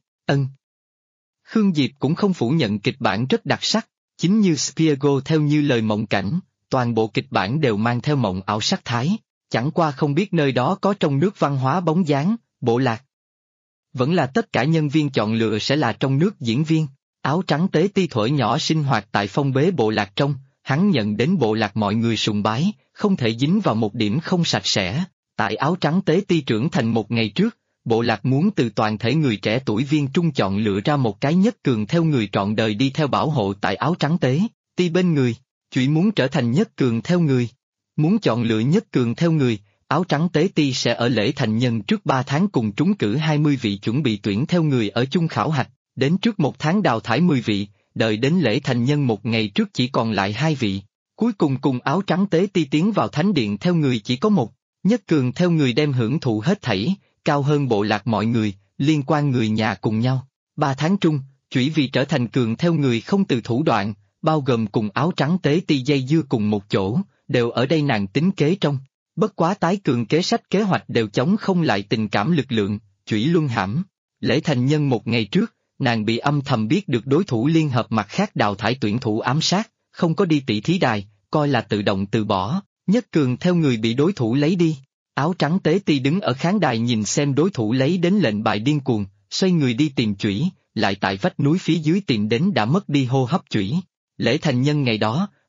Khương Diệp cũng không phủ nhận kịch bản rất đặc sắc, chính như Spiegel theo như lời mộng cảnh, toàn bộ kịch bản đều mang theo mộng ảo sắc thái, chẳng qua không biết nơi đó có trong nước văn hóa bóng dáng, bộ lạc. Vẫn là tất cả nhân viên chọn lựa sẽ là trong nước diễn viên, áo trắng tế ti thuở nhỏ sinh hoạt tại phong bế bộ lạc trong, hắn nhận đến bộ lạc mọi người sùng bái, không thể dính vào một điểm không sạch sẽ. Tại áo trắng tế ti trưởng thành một ngày trước, bộ lạc muốn từ toàn thể người trẻ tuổi viên trung chọn lựa ra một cái nhất cường theo người trọn đời đi theo bảo hộ tại áo trắng tế ti bên người, chỉ muốn trở thành nhất cường theo người. Muốn chọn lựa nhất cường theo người, áo trắng tế ti sẽ ở lễ thành nhân trước 3 tháng cùng trúng cử 20 vị chuẩn bị tuyển theo người ở chung khảo hạch, đến trước 1 tháng đào thải 10 vị, đợi đến lễ thành nhân một ngày trước chỉ còn lại 2 vị. Cuối cùng cùng áo trắng tế ti tiến vào thánh điện theo người chỉ có 1, nhất cường theo người đem hưởng thụ hết thảy, cao hơn bộ lạc mọi người, liên quan người nhà cùng nhau. 3 tháng trung, chỉ vì trở thành cường theo người không từ thủ đoạn, bao gồm cùng áo trắng tế ti dây dưa cùng một chỗ, đều ở đây nàng tính kế trong. Bất quá tái cường kế sách kế hoạch đều chống không lại tình cảm lực lượng, chủy luân hãm. Lễ thành nhân một ngày trước, nàng bị âm thầm biết được đối thủ liên hợp mặt khác đào thải tuyển thủ ám sát, không có đi tỷ thí đài, coi là tự động từ bỏ, nhất cường theo người bị đối thủ lấy đi. Áo trắng tế ti đứng ở khán đài nhìn xem đối thủ lấy đến lệnh bài điên cuồng, xoay người đi tìm chủy, lại tại vách núi phía dưới tìm đến đã mất đi hô hấp chủy. Lễ thành nhân ngày đó,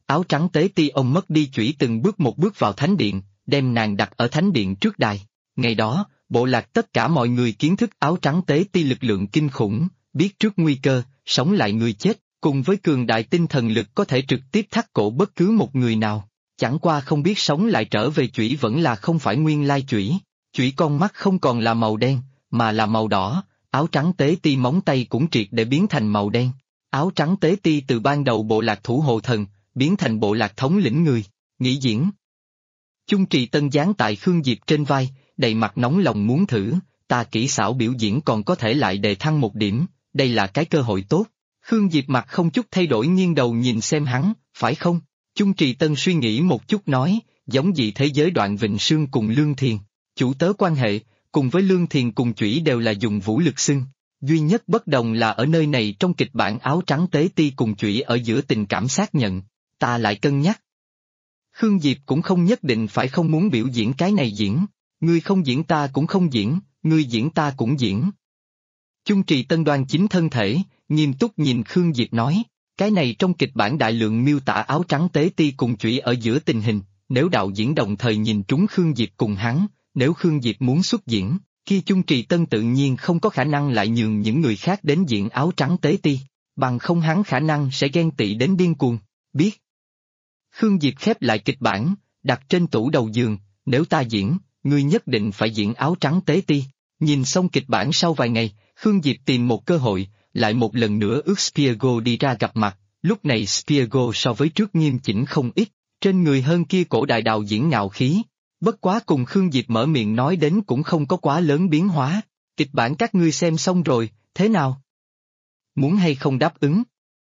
Áo trắng tế ti ông mất đi chủy từng bước một bước vào thánh điện, đem nàng đặt ở thánh điện trước đài. Ngày đó, bộ lạc tất cả mọi người kiến thức áo trắng tế ti lực lượng kinh khủng, biết trước nguy cơ, sống lại người chết, cùng với cường đại tinh thần lực có thể trực tiếp thắt cổ bất cứ một người nào. Chẳng qua không biết sống lại trở về chủy vẫn là không phải nguyên lai chủy. Chủy con mắt không còn là màu đen, mà là màu đỏ, áo trắng tế ti móng tay cũng triệt để biến thành màu đen. Áo trắng tế ti từ ban đầu bộ lạc thủ hộ thần, biến thành bộ lạc thống lĩnh người, nghỉ diễn. Chung Trì Tân dán tại Khương Diệp trên vai, đầy mặt nóng lòng muốn thử, ta kỹ xảo biểu diễn còn có thể lại đề thăng một điểm, đây là cái cơ hội tốt. Khương Diệp mặt không chút thay đổi nghiêng đầu nhìn xem hắn, phải không? Chung Trì Tân suy nghĩ một chút nói, giống dị thế giới Đoạn Vịnh Sương cùng Lương Thiền. Chủ tớ quan hệ, cùng với Lương Thiền cùng chủy đều là dùng vũ lực xưng. Duy nhất bất đồng là ở nơi này trong kịch bản áo trắng tế ti cùng chủy ở giữa tình cảm xác nhận, ta lại cân nhắc. Khương Diệp cũng không nhất định phải không muốn biểu diễn cái này diễn, ngươi không diễn ta cũng không diễn, ngươi diễn ta cũng diễn. Chung Trì Tân đoan chính thân thể, nghiêm túc nhìn Khương Diệp nói, cái này trong kịch bản đại lượng miêu tả áo trắng tế ti cùng chủy ở giữa tình hình, nếu đạo diễn đồng thời nhìn trúng Khương Diệp cùng hắn, nếu Khương Diệp muốn xuất diễn, khi Chung Trì Tân tự nhiên không có khả năng lại nhường những người khác đến diễn áo trắng tế ti, bằng không hắn khả năng sẽ ghen tị đến điên cuồng, biết. Khương Diệp khép lại kịch bản, đặt trên tủ đầu giường, nếu ta diễn, ngươi nhất định phải diễn áo trắng tế ti. Nhìn xong kịch bản sau vài ngày, Khương Diệp tìm một cơ hội, lại một lần nữa ước Spiego đi ra gặp mặt, lúc này Spiego so với trước nghiêm chỉnh không ít, trên người hơn kia cổ đại đạo diễn ngạo khí. Bất quá cùng Khương Diệp mở miệng nói đến cũng không có quá lớn biến hóa, kịch bản các ngươi xem xong rồi, thế nào? Muốn hay không đáp ứng?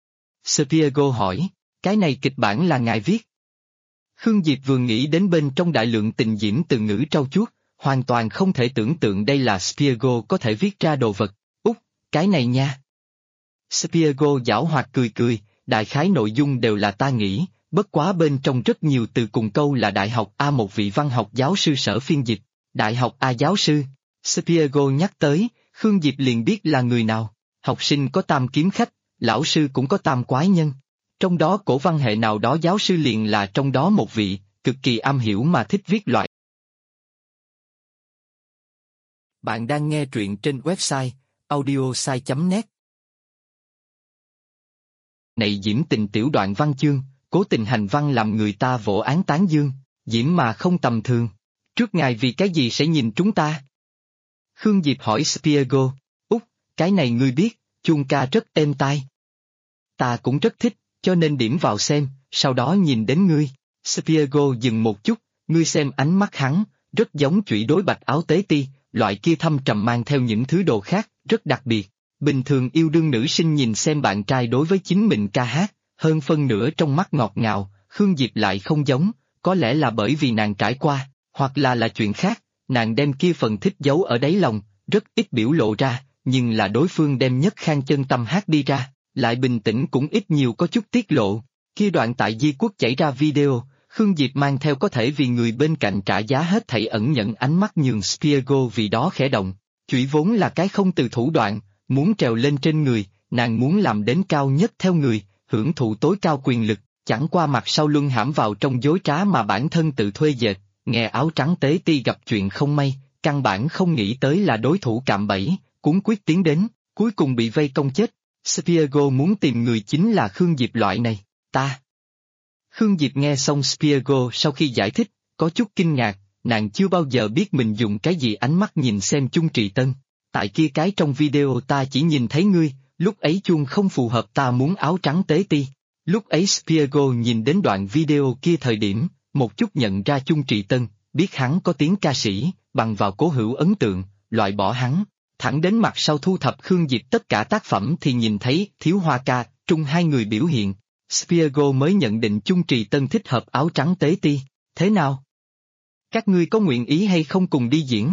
Spiego hỏi, cái này kịch bản là ngài viết. Khương Diệp vừa nghĩ đến bên trong đại lượng tình diễm từ ngữ trau chuốt, hoàn toàn không thể tưởng tượng đây là Spiego có thể viết ra đồ vật. Út, cái này nha. Spiego giảo hoạt cười cười, đại khái nội dung đều là ta nghĩ, bất quá bên trong rất nhiều từ cùng câu là Đại học A một vị văn học giáo sư sở phiên dịch. Đại học A giáo sư. Spiego nhắc tới, Khương Diệp liền biết là người nào. Học sinh có tam kiếm khách, lão sư cũng có tam quái nhân. Trong đó cổ văn hệ nào đó giáo sư liền là trong đó một vị, cực kỳ am hiểu mà thích viết loại. Bạn đang nghe truyện trên website audiosai.net. Này diễm tình tiểu đoạn văn chương, cố tình hành văn làm người ta vỗ án tán dương, diễm mà không tầm thường. Trước ngài vì cái gì sẽ nhìn chúng ta? Khương Diệp hỏi Spiego, Út, cái này ngươi biết, chuông ca rất êm tai. Ta cũng rất thích, cho nên điểm vào xem, sau đó nhìn đến ngươi. Spiego dừng một chút, ngươi xem ánh mắt hắn, rất giống chủy đối bạch áo tế ti, loại kia thâm trầm mang theo những thứ đồ khác, rất đặc biệt. Bình thường yêu đương nữ sinh nhìn xem bạn trai đối với chính mình ca hát, hơn phân nửa trong mắt ngọt ngào, Khương Diệp lại không giống, có lẽ là bởi vì nàng trải qua, hoặc là chuyện khác, nàng đem kia phần thích giấu ở đáy lòng, rất ít biểu lộ ra, nhưng là đối phương đem nhất khang chân tâm hát đi ra, lại bình tĩnh cũng ít nhiều có chút tiết lộ. Kia đoạn tại Di Quốc chảy ra video, Khương Diệp mang theo có thể vì người bên cạnh trả giá hết thảy ẩn nhận ánh mắt nhường Spiego vì đó khẽ động. Chủy vốn là cái không từ thủ đoạn, muốn trèo lên trên người, nàng muốn làm đến cao nhất theo người, hưởng thụ tối cao quyền lực, chẳng qua mặt sau luân hãm vào trong dối trá mà bản thân tự thuê dệt, nghe áo trắng tế ti gặp chuyện không may, căn bản không nghĩ tới là đối thủ cạm bẫy, cuốn quyết tiến đến, cuối cùng bị vây công chết. Spiego muốn tìm người chính là Khương Diệp loại này, ta. Khương Diệp nghe xong Spiego sau khi giải thích, có chút kinh ngạc, nàng chưa bao giờ biết mình dùng cái gì ánh mắt nhìn xem Chung Trì Tân. Tại kia cái trong video ta chỉ nhìn thấy ngươi, lúc ấy chuông không phù hợp ta muốn áo trắng tế ti. Lúc ấy Spiego nhìn đến đoạn video kia thời điểm, một chút nhận ra Chung Trì Tân, biết hắn có tiếng ca sĩ, bằng vào cố hữu ấn tượng, loại bỏ hắn. Thẳng đến mặt sau thu thập Khương Diệp tất cả tác phẩm thì nhìn thấy Thiếu Hoa Ca, Trung hai người biểu hiện. Spiego mới nhận định Chung Trì Tân thích hợp áo trắng tế ti, thế nào? Các ngươi có nguyện ý hay không cùng đi diễn?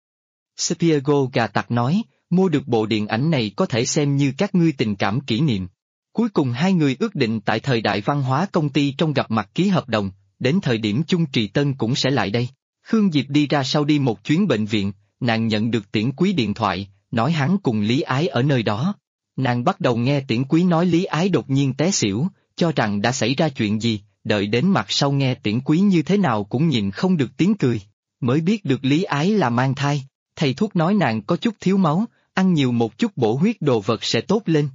Spiego gà tặc nói, mua được bộ điện ảnh này có thể xem như các ngươi tình cảm kỷ niệm. Cuối cùng hai người ước định tại thời đại văn hóa công ty trong gặp mặt ký hợp đồng, đến thời điểm Chung Trì Tân cũng sẽ lại đây. Khương Diệp đi ra sau đi một chuyến bệnh viện, nàng nhận được Tiễn Quý điện thoại, nói hắn cùng Lý Ái ở nơi đó. Nàng bắt đầu nghe Tiễn Quý nói Lý Ái đột nhiên té xỉu, cho rằng đã xảy ra chuyện gì, đợi đến mặt sau nghe Tiễn Quý như thế nào cũng nhịn không được tiếng cười, mới biết được Lý Ái là mang thai, thầy thuốc nói nàng có chút thiếu máu, ăn nhiều một chút bổ huyết đồ vật sẽ tốt lên.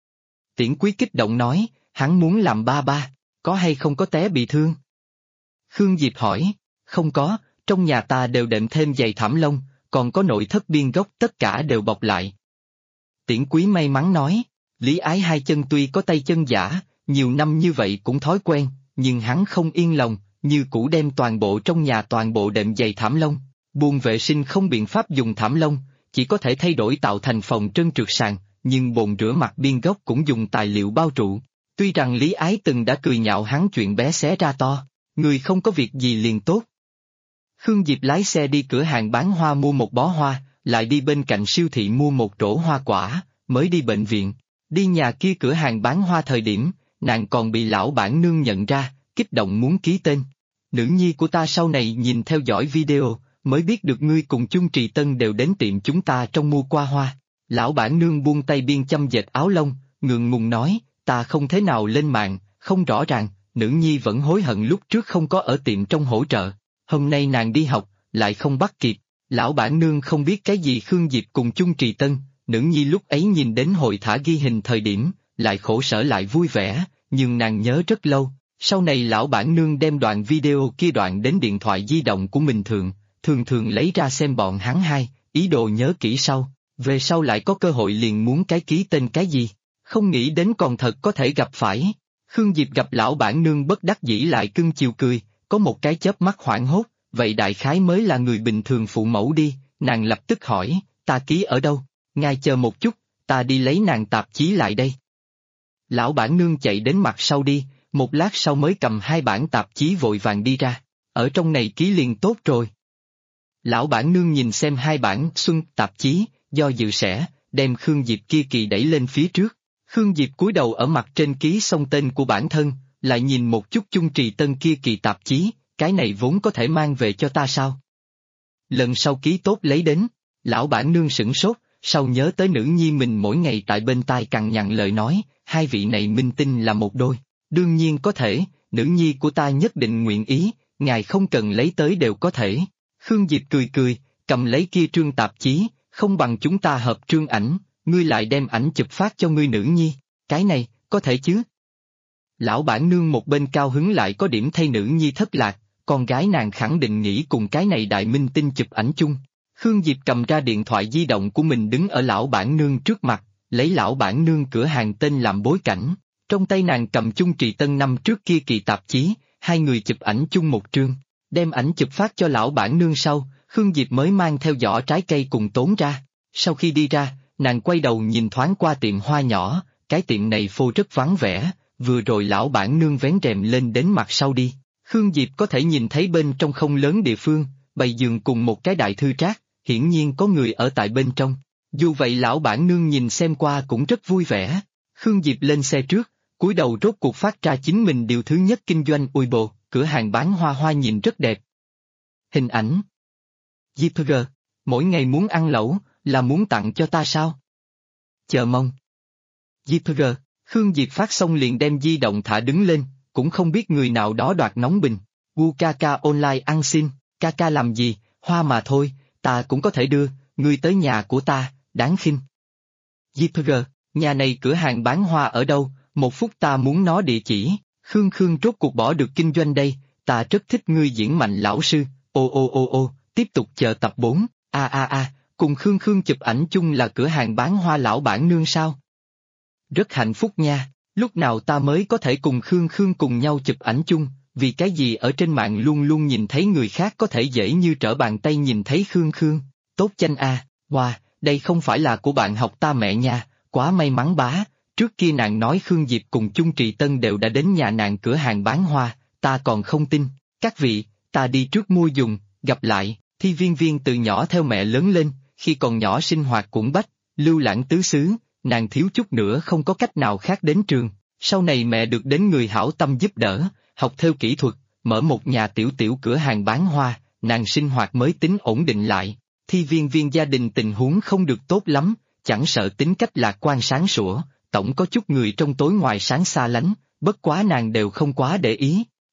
Tiễn Quý kích động nói, hắn muốn làm ba ba, có hay không có té bị thương? Khương Diệp hỏi, không có, trong nhà ta đều đệm thêm giày thảm lông, còn có nội thất biên gốc tất cả đều bọc lại. Tiễn Quý may mắn nói, Lý Ái hai chân tuy có tay chân giả, nhiều năm như vậy cũng thói quen, nhưng hắn không yên lòng, như cũ đem toàn bộ trong nhà toàn bộ đệm giày thảm lông, buồng vệ sinh không biện pháp dùng thảm lông, chỉ có thể thay đổi tạo thành phòng trơn trượt sàn, nhưng bồn rửa mặt biên gốc cũng dùng tài liệu bao trụ. Tuy rằng Lý Ái từng đã cười nhạo hắn chuyện bé xé ra to, người không có việc gì liền tốt. Khương Diệp lái xe đi cửa hàng bán hoa mua một bó hoa, lại đi bên cạnh siêu thị mua một rổ hoa quả, mới đi bệnh viện. Đi nhà kia cửa hàng bán hoa thời điểm, nàng còn bị lão bản nương nhận ra, kích động muốn ký tên. Nữ nhi của ta sau này nhìn theo dõi video, mới biết được ngươi cùng Chung Trì Tân đều đến tiệm chúng ta trong mua qua hoa. Lão bản nương buông tay biên chăm dệt áo lông, ngượng ngùng nói, ta không thế nào lên mạng, không rõ ràng, nữ nhi vẫn hối hận lúc trước không có ở tiệm trong hỗ trợ. Hôm nay nàng đi học, lại không bắt kịp, lão bản nương không biết cái gì Khương Diệp cùng Chung Trì Tân, nữ nhi lúc ấy nhìn đến hội thả ghi hình thời điểm, lại khổ sở lại vui vẻ, nhưng nàng nhớ rất lâu. Sau này lão bản nương đem đoạn video kia đoạn đến điện thoại di động của mình thường thường lấy ra xem bọn hắn hai, ý đồ nhớ kỹ sau, về sau lại có cơ hội liền muốn cái ký tên cái gì, không nghĩ đến còn thật có thể gặp phải. Khương Diệp gặp lão bản nương bất đắc dĩ lại cưng chiều cười, có một cái chớp mắt hoảng hốt, vậy đại khái mới là người bình thường phụ mẫu đi, nàng lập tức hỏi, ta ký ở đâu, ngài chờ một chút, ta đi lấy nàng tạp chí lại đây. Lão bản nương chạy đến mặt sau đi, một lát sau mới cầm hai bản tạp chí vội vàng đi ra, ở trong này ký liền tốt rồi. Lão bản nương nhìn xem hai bản Xuân tạp chí, do dự sẽ, đem Khương Diệp kia kỳ đẩy lên phía trước. Khương Diệp cúi đầu ở mặt trên ký xong tên của bản thân, lại nhìn một chút Chung Trì Tân kia kỳ tạp chí, cái này vốn có thể mang về cho ta sao? Lần sau ký tốt lấy đến, lão bản nương sửng sốt, sau nhớ tới nữ nhi mình mỗi ngày tại bên tai cằn nhằn lời nói, hai vị này minh tinh là một đôi, đương nhiên có thể, nữ nhi của ta nhất định nguyện ý, ngài không cần lấy tới đều có thể. Khương Diệp cười cười, cầm lấy kia trương tạp chí, không bằng chúng ta hợp trương ảnh, ngươi lại đem ảnh chụp phát cho ngươi nữ nhi, cái này, có thể chứ? Lão bản nương một bên cao hứng lại có điểm thay nữ nhi thất lạc, con gái nàng khẳng định nghĩ cùng cái này đại minh tinh chụp ảnh chung. Khương Diệp cầm ra điện thoại di động của mình đứng ở lão bản nương trước mặt, lấy lão bản nương cửa hàng tên làm bối cảnh, trong tay nàng cầm Chung Trì Tân năm trước kia kỳ tạp chí, hai người chụp ảnh chung một trương, đem ảnh chụp phát cho lão bản nương sau, Khương Diệp mới mang theo giỏ trái cây cùng tốn ra. Sau khi đi ra, nàng quay đầu nhìn thoáng qua tiệm hoa nhỏ, cái tiệm này phô rất vắng vẻ, vừa rồi lão bản nương vén rèm lên đến mặt sau đi. Khương Diệp có thể nhìn thấy bên trong không lớn địa phương, bày giường cùng một cái đại thư trác, hiển nhiên có người ở tại bên trong. Dù vậy lão bản nương nhìn xem qua cũng rất vui vẻ. Khương Diệp lên xe trước, cúi đầu rốt cuộc phát ra chính mình điều thứ nhất kinh doanh Weibo, cửa hàng bán hoa hoa nhìn rất đẹp. Hình ảnh. JPG, mỗi ngày muốn ăn lẩu, là muốn tặng cho ta sao? Chờ mong. JPG, Khương Diệp phát xong liền đem di động thả đứng lên, cũng không biết người nào đó đoạt nóng bình. Kaka online ăn xin, Kaka làm gì, hoa mà thôi, ta cũng có thể đưa, ngươi tới nhà của ta, đáng khinh. JPG, nhà này cửa hàng bán hoa ở đâu, một phút ta muốn nó địa chỉ. Khương rốt cuộc bỏ được kinh doanh đây, ta rất thích ngươi diễn Mạnh lão sư, ô, tiếp tục chờ tập 4, cùng Khương chụp ảnh chung là cửa hàng bán hoa lão bản nương sao? Rất hạnh phúc nha, lúc nào ta mới có thể cùng Khương cùng nhau chụp ảnh chung, vì cái gì ở trên mạng luôn luôn nhìn thấy người khác có thể dễ như trở bàn tay nhìn thấy Khương, tốt chanh a, wow, đây không phải là của bạn học ta mẹ nha, quá may mắn bá. Trước kia nàng nói Khương Diệp cùng Chung Trì Tân đều đã đến nhà nàng cửa hàng bán hoa, ta còn không tin. Các vị, ta đi trước mua dùng, gặp lại. Thi Viên từ nhỏ theo mẹ lớn lên, khi còn nhỏ sinh hoạt cũng bách, lưu lãng tứ xứ, nàng thiếu chút nữa không có cách nào khác đến trường. Sau này mẹ được đến người hảo tâm giúp đỡ, học theo kỹ thuật, mở một nhà tiểu cửa hàng bán hoa, nàng sinh hoạt mới tính ổn định lại. Thi Viên gia đình tình huống không được tốt lắm, chẳng sợ tính cách lạc quan sáng sủa. Tổng có chút người trong tối ngoài sáng xa lánh, bất quá nàng đều không quá để ý,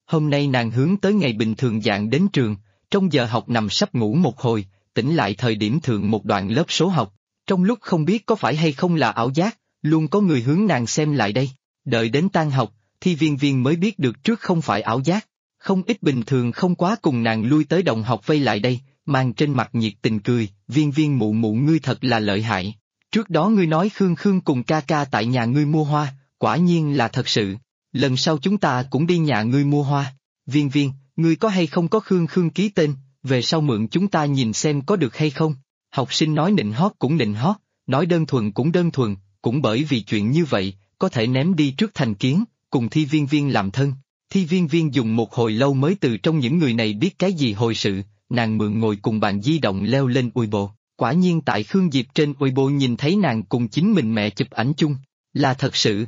Hôm nay nàng hướng tới ngày bình thường dạng đến trường, trong giờ học nằm sắp ngủ một hồi, tỉnh lại thời điểm thượng một đoạn lớp số học, trong lúc không biết có phải hay không là ảo giác, luôn có người hướng nàng xem lại đây, đợi đến tan học, Thi Viên Viên mới biết được trước không phải ảo giác, không ít bình thường không quá cùng nàng lui tới đồng học vây lại đây, mang trên mặt nhiệt tình cười, Viên Viên mụ mụ ngươi thật là lợi hại, trước đó ngươi nói Khương Khương cùng ca ca tại nhà ngươi mua hoa, quả nhiên là thật sự, lần sau chúng ta cũng đi nhà ngươi mua hoa, Viên Viên, ngươi có hay không có Khương Khương ký tên, về sau mượn chúng ta nhìn xem có được hay không, học sinh nói nịnh hót cũng nịnh hót, nói đơn thuần cũng đơn thuần, cũng bởi vì chuyện như vậy, có thể ném đi trước thành kiến, cùng Thi Viên Viên làm thân. Thi Viên Viên dùng một hồi lâu mới từ trong những người này biết cái gì hồi sự, nàng mượn ngồi cùng bạn di động leo lên Weibo, quả nhiên tại Khương Diệp trên Weibo nhìn thấy nàng cùng chính mình mẹ chụp ảnh chung, là thật sự.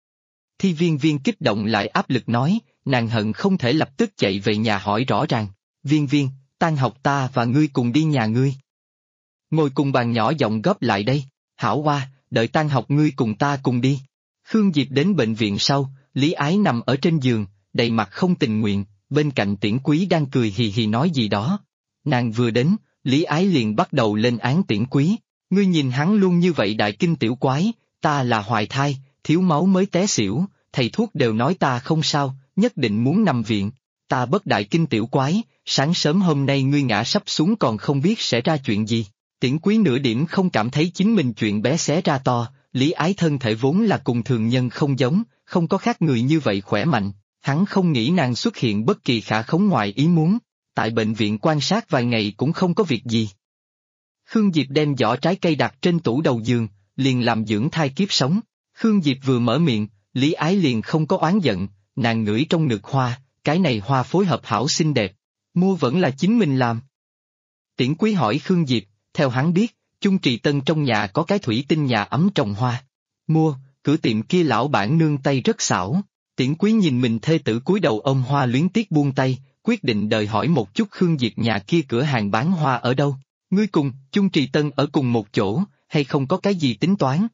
Thi Viên Viên kích động lại áp lực nói, nàng hận không thể lập tức chạy về nhà hỏi rõ ràng, Viên Viên, tan học ta và ngươi cùng đi nhà ngươi. Ngồi cùng bàn nhỏ giọng góp lại đây, hảo hoa, đợi tan học ngươi cùng ta cùng đi. Khương Diệp đến bệnh viện sau, Lý Ái nằm ở trên giường, đầy mặt không tình nguyện, bên cạnh Tiễn Quý đang cười hì hì nói gì đó. Nàng vừa đến, Lý Ái liền bắt đầu lên án Tiễn Quý, ngươi nhìn hắn luôn như vậy đại kinh tiểu quái, ta là hoài thai, thiếu máu mới té xỉu, thầy thuốc đều nói ta không sao, nhất định muốn nằm viện, ta bất đại kinh tiểu quái, sáng sớm hôm nay ngươi ngã sắp xuống còn không biết sẽ ra chuyện gì. Tiễn Quý nửa điểm không cảm thấy chính mình chuyện bé xé ra to, Lý Ái thân thể vốn là cùng thường nhân không giống, không có khác người như vậy khỏe mạnh, hắn không nghĩ nàng xuất hiện bất kỳ khả khống ngoài ý muốn, tại bệnh viện quan sát vài ngày cũng không có việc gì. Khương Diệp đem giỏ trái cây đặt trên tủ đầu giường, liền làm dưỡng thai kiếp sống, Khương Diệp vừa mở miệng, Lý Ái liền không có oán giận, nàng ngửi trong ngực hoa, cái này hoa phối hợp hảo xinh đẹp, mua vẫn là chính mình làm. Tiễn Quý hỏi Khương Diệp, theo hắn biết, Chung Trì Tân trong nhà có cái thủy tinh nhà ấm trồng hoa. Mua, cửa tiệm kia lão bản nương tay rất xảo. Tiễn Quý nhìn mình thê tử cúi đầu ôm hoa luyến tiếc buông tay, quyết định đòi hỏi một chút Khương Diệp nhà kia cửa hàng bán hoa ở đâu. Ngươi cùng, Chung Trì Tân ở cùng một chỗ, hay không có cái gì tính toán?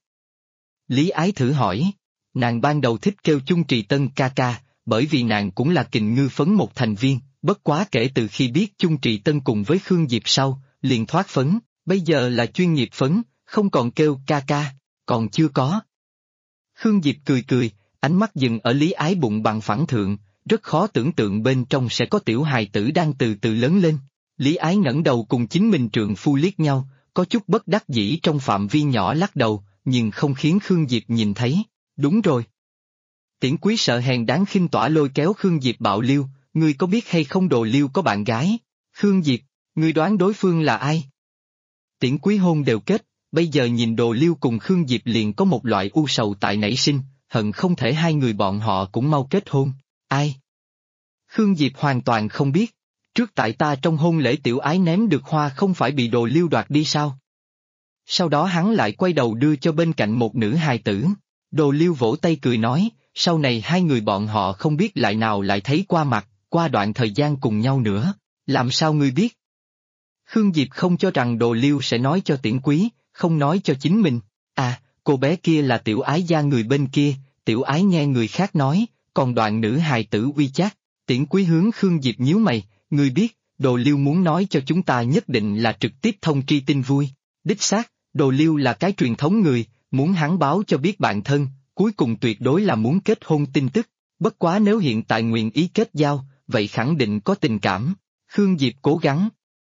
Lý Ái thử hỏi. Nàng ban đầu thích kêu Chung Trì Tân ca ca, bởi vì nàng cũng là Kình Ngư Phấn một thành viên, bất quá kể từ khi biết Chung Trì Tân cùng với Khương Diệp sau, liền thoát phấn. Bây giờ là chuyên nghiệp phấn, không còn kêu ca ca, còn chưa có. Khương Diệp cười cười, ánh mắt dừng ở Lý Ái bụng bằng phẳng thượng, rất khó tưởng tượng bên trong sẽ có tiểu hài tử đang từ từ lớn lên. Lý Ái ngẩng đầu cùng chính mình trượng phu liếc nhau, có chút bất đắc dĩ trong phạm vi nhỏ lắc đầu, nhưng không khiến Khương Diệp nhìn thấy. Đúng rồi. Tiễn Quý sợ hèn đáng khinh tỏa lôi kéo Khương Diệp bạo Liêu, ngươi có biết hay không Đồ Liêu có bạn gái? Khương Diệp, ngươi đoán đối phương là ai? Tiễn Quý hôn đều kết, bây giờ nhìn Đồ Liêu cùng Khương Diệp liền có một loại u sầu tại nảy sinh, hận không thể hai người bọn họ cũng mau kết hôn. Ai? Khương Diệp hoàn toàn không biết, trước tại ta trong hôn lễ tiểu ái ném được hoa không phải bị Đồ Liêu đoạt đi sao? Sau đó hắn lại quay đầu đưa cho bên cạnh một nữ hài tử. Đồ Liêu vỗ tay cười nói, sau này hai người bọn họ không biết lại nào lại thấy qua mặt, qua đoạn thời gian cùng nhau nữa, làm sao ngươi biết? Khương Diệp không cho rằng Đồ Liêu sẽ nói cho Tiễn Quý, không nói cho chính mình. À, cô bé kia là tiểu ái gia người bên kia, tiểu ái nghe người khác nói, còn đoạn nữ hài tử WeChat. Tiễn Quý hướng Khương Diệp nhíu mày, ngươi biết, Đồ Liêu muốn nói cho chúng ta nhất định là trực tiếp thông tri tin vui. Đích xác, Đồ Liêu là cái truyền thống người, muốn hắn báo cho biết bạn thân, cuối cùng tuyệt đối là muốn kết hôn tin tức. Bất quá nếu hiện tại nguyện ý kết giao, vậy khẳng định có tình cảm. Khương Diệp cố gắng.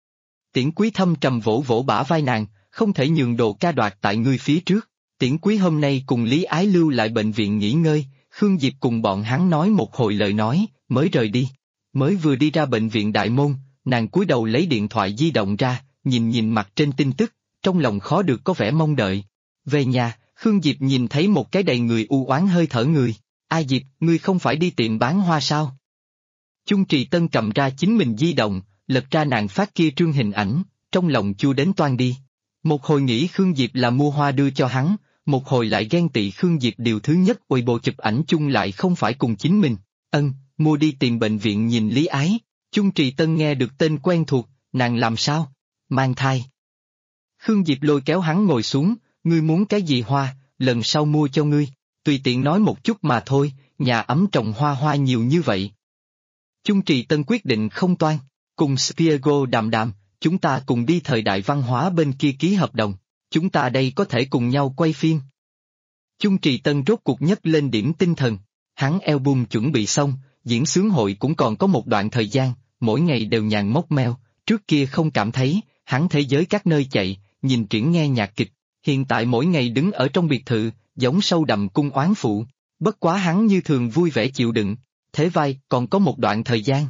Tiễn Quý thâm trầm vỗ vỗ bả vai nàng, không thể nhường Đồ ca đoạt tại ngươi phía trước. Tiễn Quý hôm nay cùng Lý Ái lưu lại bệnh viện nghỉ ngơi, Khương Diệp cùng bọn hắn nói một hồi lời nói, mới rời đi. Mới vừa đi ra bệnh viện đại môn, nàng cúi đầu lấy điện thoại di động ra, nhìn mặt trên tin tức, trong lòng khó được có vẻ mong đợi. Về nhà, Khương Diệp nhìn thấy một cái đầy người u oán hơi thở người. A Diệp, ngươi không phải đi tiệm bán hoa sao? Chung Trì Tân cầm ra chính mình di động, lật ra nàng phát kia trương hình ảnh, trong lòng chua đến toan đi. Một hồi nghĩ Khương Diệp là mua hoa đưa cho hắn, một hồi lại ghen tị Khương Diệp điều thứ nhất Weibo chụp ảnh chung lại không phải cùng chính mình. Mua đi tìm bệnh viện nhìn Lý Ái. Chung Trì Tân nghe được tên quen thuộc, nàng làm sao? Mang thai. Khương Diệp lôi kéo hắn ngồi xuống, ngươi muốn cái gì hoa, lần sau mua cho ngươi, tùy tiện nói một chút mà thôi, nhà ấm trồng hoa nhiều như vậy. Chung Trì Tân quyết định không toan, cùng Spiego đàm đàm, chúng ta cùng đi thời đại văn hóa bên kia ký hợp đồng, chúng ta đây có thể cùng nhau quay phim. Chung Trì Tân rốt cuộc nhất lên điểm tinh thần, hắn album chuẩn bị xong, diễn xướng hội cũng còn có một đoạn thời gian, mỗi ngày đều nhàn móc meo, trước kia không cảm thấy, hắn thế giới các nơi chạy, nhìn triển nghe nhạc kịch, hiện tại mỗi ngày đứng ở trong biệt thự, giống sâu đậm cung oán phụ, bất quá hắn như thường vui vẻ chịu đựng, thế vai còn có một đoạn thời gian.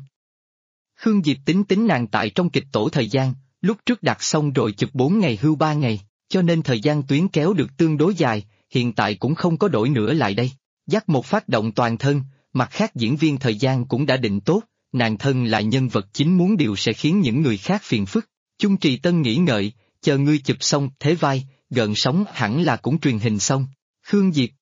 Khương Diệp tính nàng tại trong kịch tổ thời gian, lúc trước đặt xong rồi chụp 4 ngày hưu 3 ngày, cho nên thời gian tuyến kéo được tương đối dài, hiện tại cũng không có đổi nữa lại đây. Dắt một phát động toàn thân, mặt khác diễn viên thời gian cũng đã định tốt, nàng thân là nhân vật chính muốn điều sẽ khiến những người khác phiền phức. Chung Trì Tân nghĩ ngợi, chờ ngươi chụp xong thế vai, gợn sóng hẳn là cũng truyền hình xong. Khương Diệp.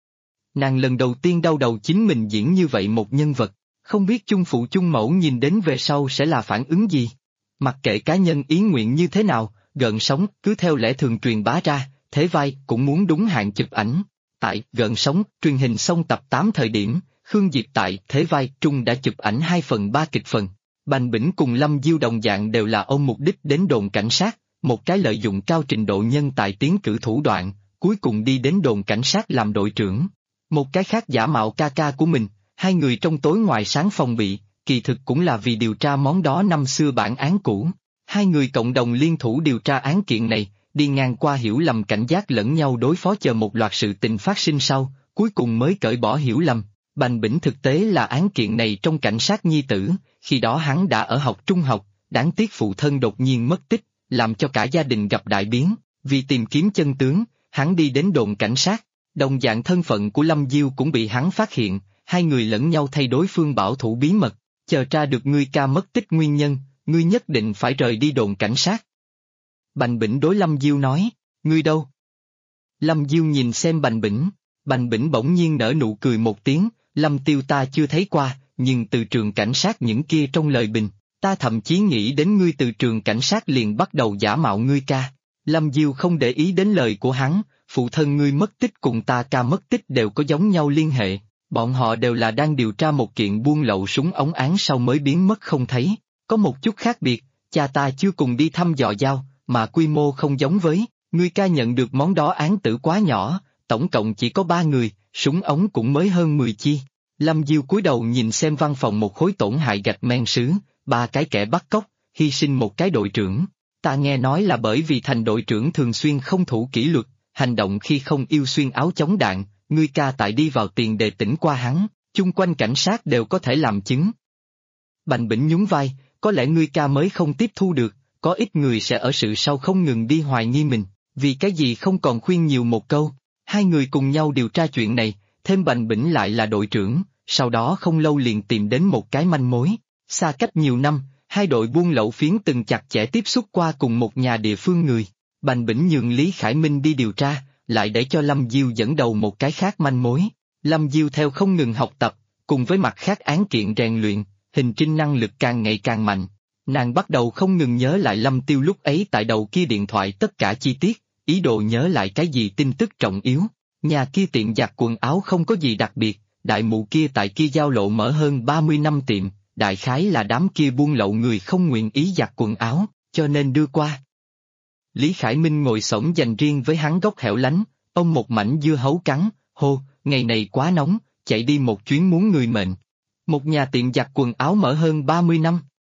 Nàng lần đầu tiên đau đầu chính mình diễn như vậy một nhân vật, không biết chung phụ chung mẫu nhìn đến về sau sẽ là phản ứng gì. Mặc kệ cá nhân ý nguyện như thế nào, gợn sóng cứ theo lẽ thường truyền bá ra, thế vai cũng muốn đúng hạn chụp ảnh. Tại gợn sóng truyền hình xong tập 8 thời điểm, Khương Diệp tại thế vai trung đã chụp ảnh 2/3 kịch phần. Bành Bỉnh cùng Lâm Diêu đồng dạng đều là ôm mục đích đến đồn cảnh sát, một cái lợi dụng cao trình độ nhân tài tiến cử thủ đoạn, cuối cùng đi đến đồn cảnh sát làm đội trưởng. Một cái khác giả mạo ca ca của mình, hai người trong tối ngoài sáng phòng bị, kỳ thực cũng là vì điều tra món đó năm xưa bản án cũ. Hai người cộng đồng liên thủ điều tra án kiện này, đi ngang qua hiểu lầm cảnh giác lẫn nhau đối phó chờ một loạt sự tình phát sinh sau, cuối cùng mới cởi bỏ hiểu lầm. Bành Bỉnh thực tế là án kiện này trong cảnh sát nhi tử, khi đó hắn đã ở học trung học, đáng tiếc phụ thân đột nhiên mất tích, làm cho cả gia đình gặp đại biến, vì tìm kiếm chân tướng, hắn đi đến đồn cảnh sát, đồng dạng thân phận của Lâm Diêu cũng bị hắn phát hiện, hai người lẫn nhau thay đối phương bảo thủ bí mật, chờ tra được ngươi ca mất tích nguyên nhân, ngươi nhất định phải rời đi đồn cảnh sát. Bành Bỉnh đối Lâm Diêu nói, ngươi đâu? Lâm Diêu nhìn xem Bành Bỉnh bỗng nhiên nở nụ cười một tiếng, Lâm Tiêu ta chưa thấy qua, nhưng từ trường cảnh sát những kia trong lời bình, ta thậm chí nghĩ đến ngươi từ trường cảnh sát liền bắt đầu giả mạo ngươi ca. Lâm Diêu không để ý đến lời của hắn, phụ thân ngươi mất tích cùng ta ca mất tích đều có giống nhau liên hệ, bọn họ đều là đang điều tra một kiện buôn lậu súng ống án sau mới biến mất không thấy, có một chút khác biệt, cha ta chưa cùng đi thăm dò giao, mà quy mô không giống với, ngươi ca nhận được món đó án tử quá nhỏ, tổng cộng chỉ có 3 người, súng ống cũng mới hơn 10 chi. Lâm Diêu cúi đầu nhìn xem văn phòng một khối tổn hại gạch men sứ, 3 cái kẻ bắt cóc, hy sinh một cái đội trưởng. Ta nghe nói là bởi vì thành đội trưởng thường xuyên không thủ kỷ luật, hành động khi không yêu xuyên áo chống đạn, ngươi ca tại đi vào tiền đề tỉnh qua hắn, chung quanh cảnh sát đều có thể làm chứng. Bành Bỉnh nhún vai, có lẽ ngươi ca mới không tiếp thu được, có ít người sẽ ở sự sau không ngừng đi hoài nghi mình, vì cái gì không còn khuyên nhiều một câu. Hai người cùng nhau điều tra chuyện này, thêm Bành Bỉnh lại là đội trưởng, sau đó không lâu liền tìm đến một cái manh mối. Xa cách nhiều năm, hai đội buôn lậu phiến từng chặt chẽ tiếp xúc qua cùng một nhà địa phương người. Bành Bỉnh nhường Lý Khải Minh đi điều tra, lại để cho Lâm Diêu dẫn đầu một cái khác manh mối. Lâm Diêu theo không ngừng học tập, cùng với mặt khác án kiện rèn luyện, hình trinh năng lực càng ngày càng mạnh. Nàng bắt đầu không ngừng nhớ lại Lâm Tiêu lúc ấy tại đầu kia điện thoại tất cả chi tiết, ý đồ nhớ lại cái gì tin tức trọng yếu. Nhà kia tiệm giặt quần áo không có gì đặc biệt, đại mụ kia tại kia giao lộ mở hơn 30 năm tiệm, đại khái là đám kia buôn lậu người không nguyện ý giặt quần áo, cho nên đưa qua. Lý Khải Minh ngồi xổm dành riêng với hắn góc hẻo lánh, ông một mảnh dưa hấu cắn, hô, ngày này quá nóng, chạy đi một chuyến muốn người mệnh. Một nhà tiệm giặt quần áo mở hơn 30 năm.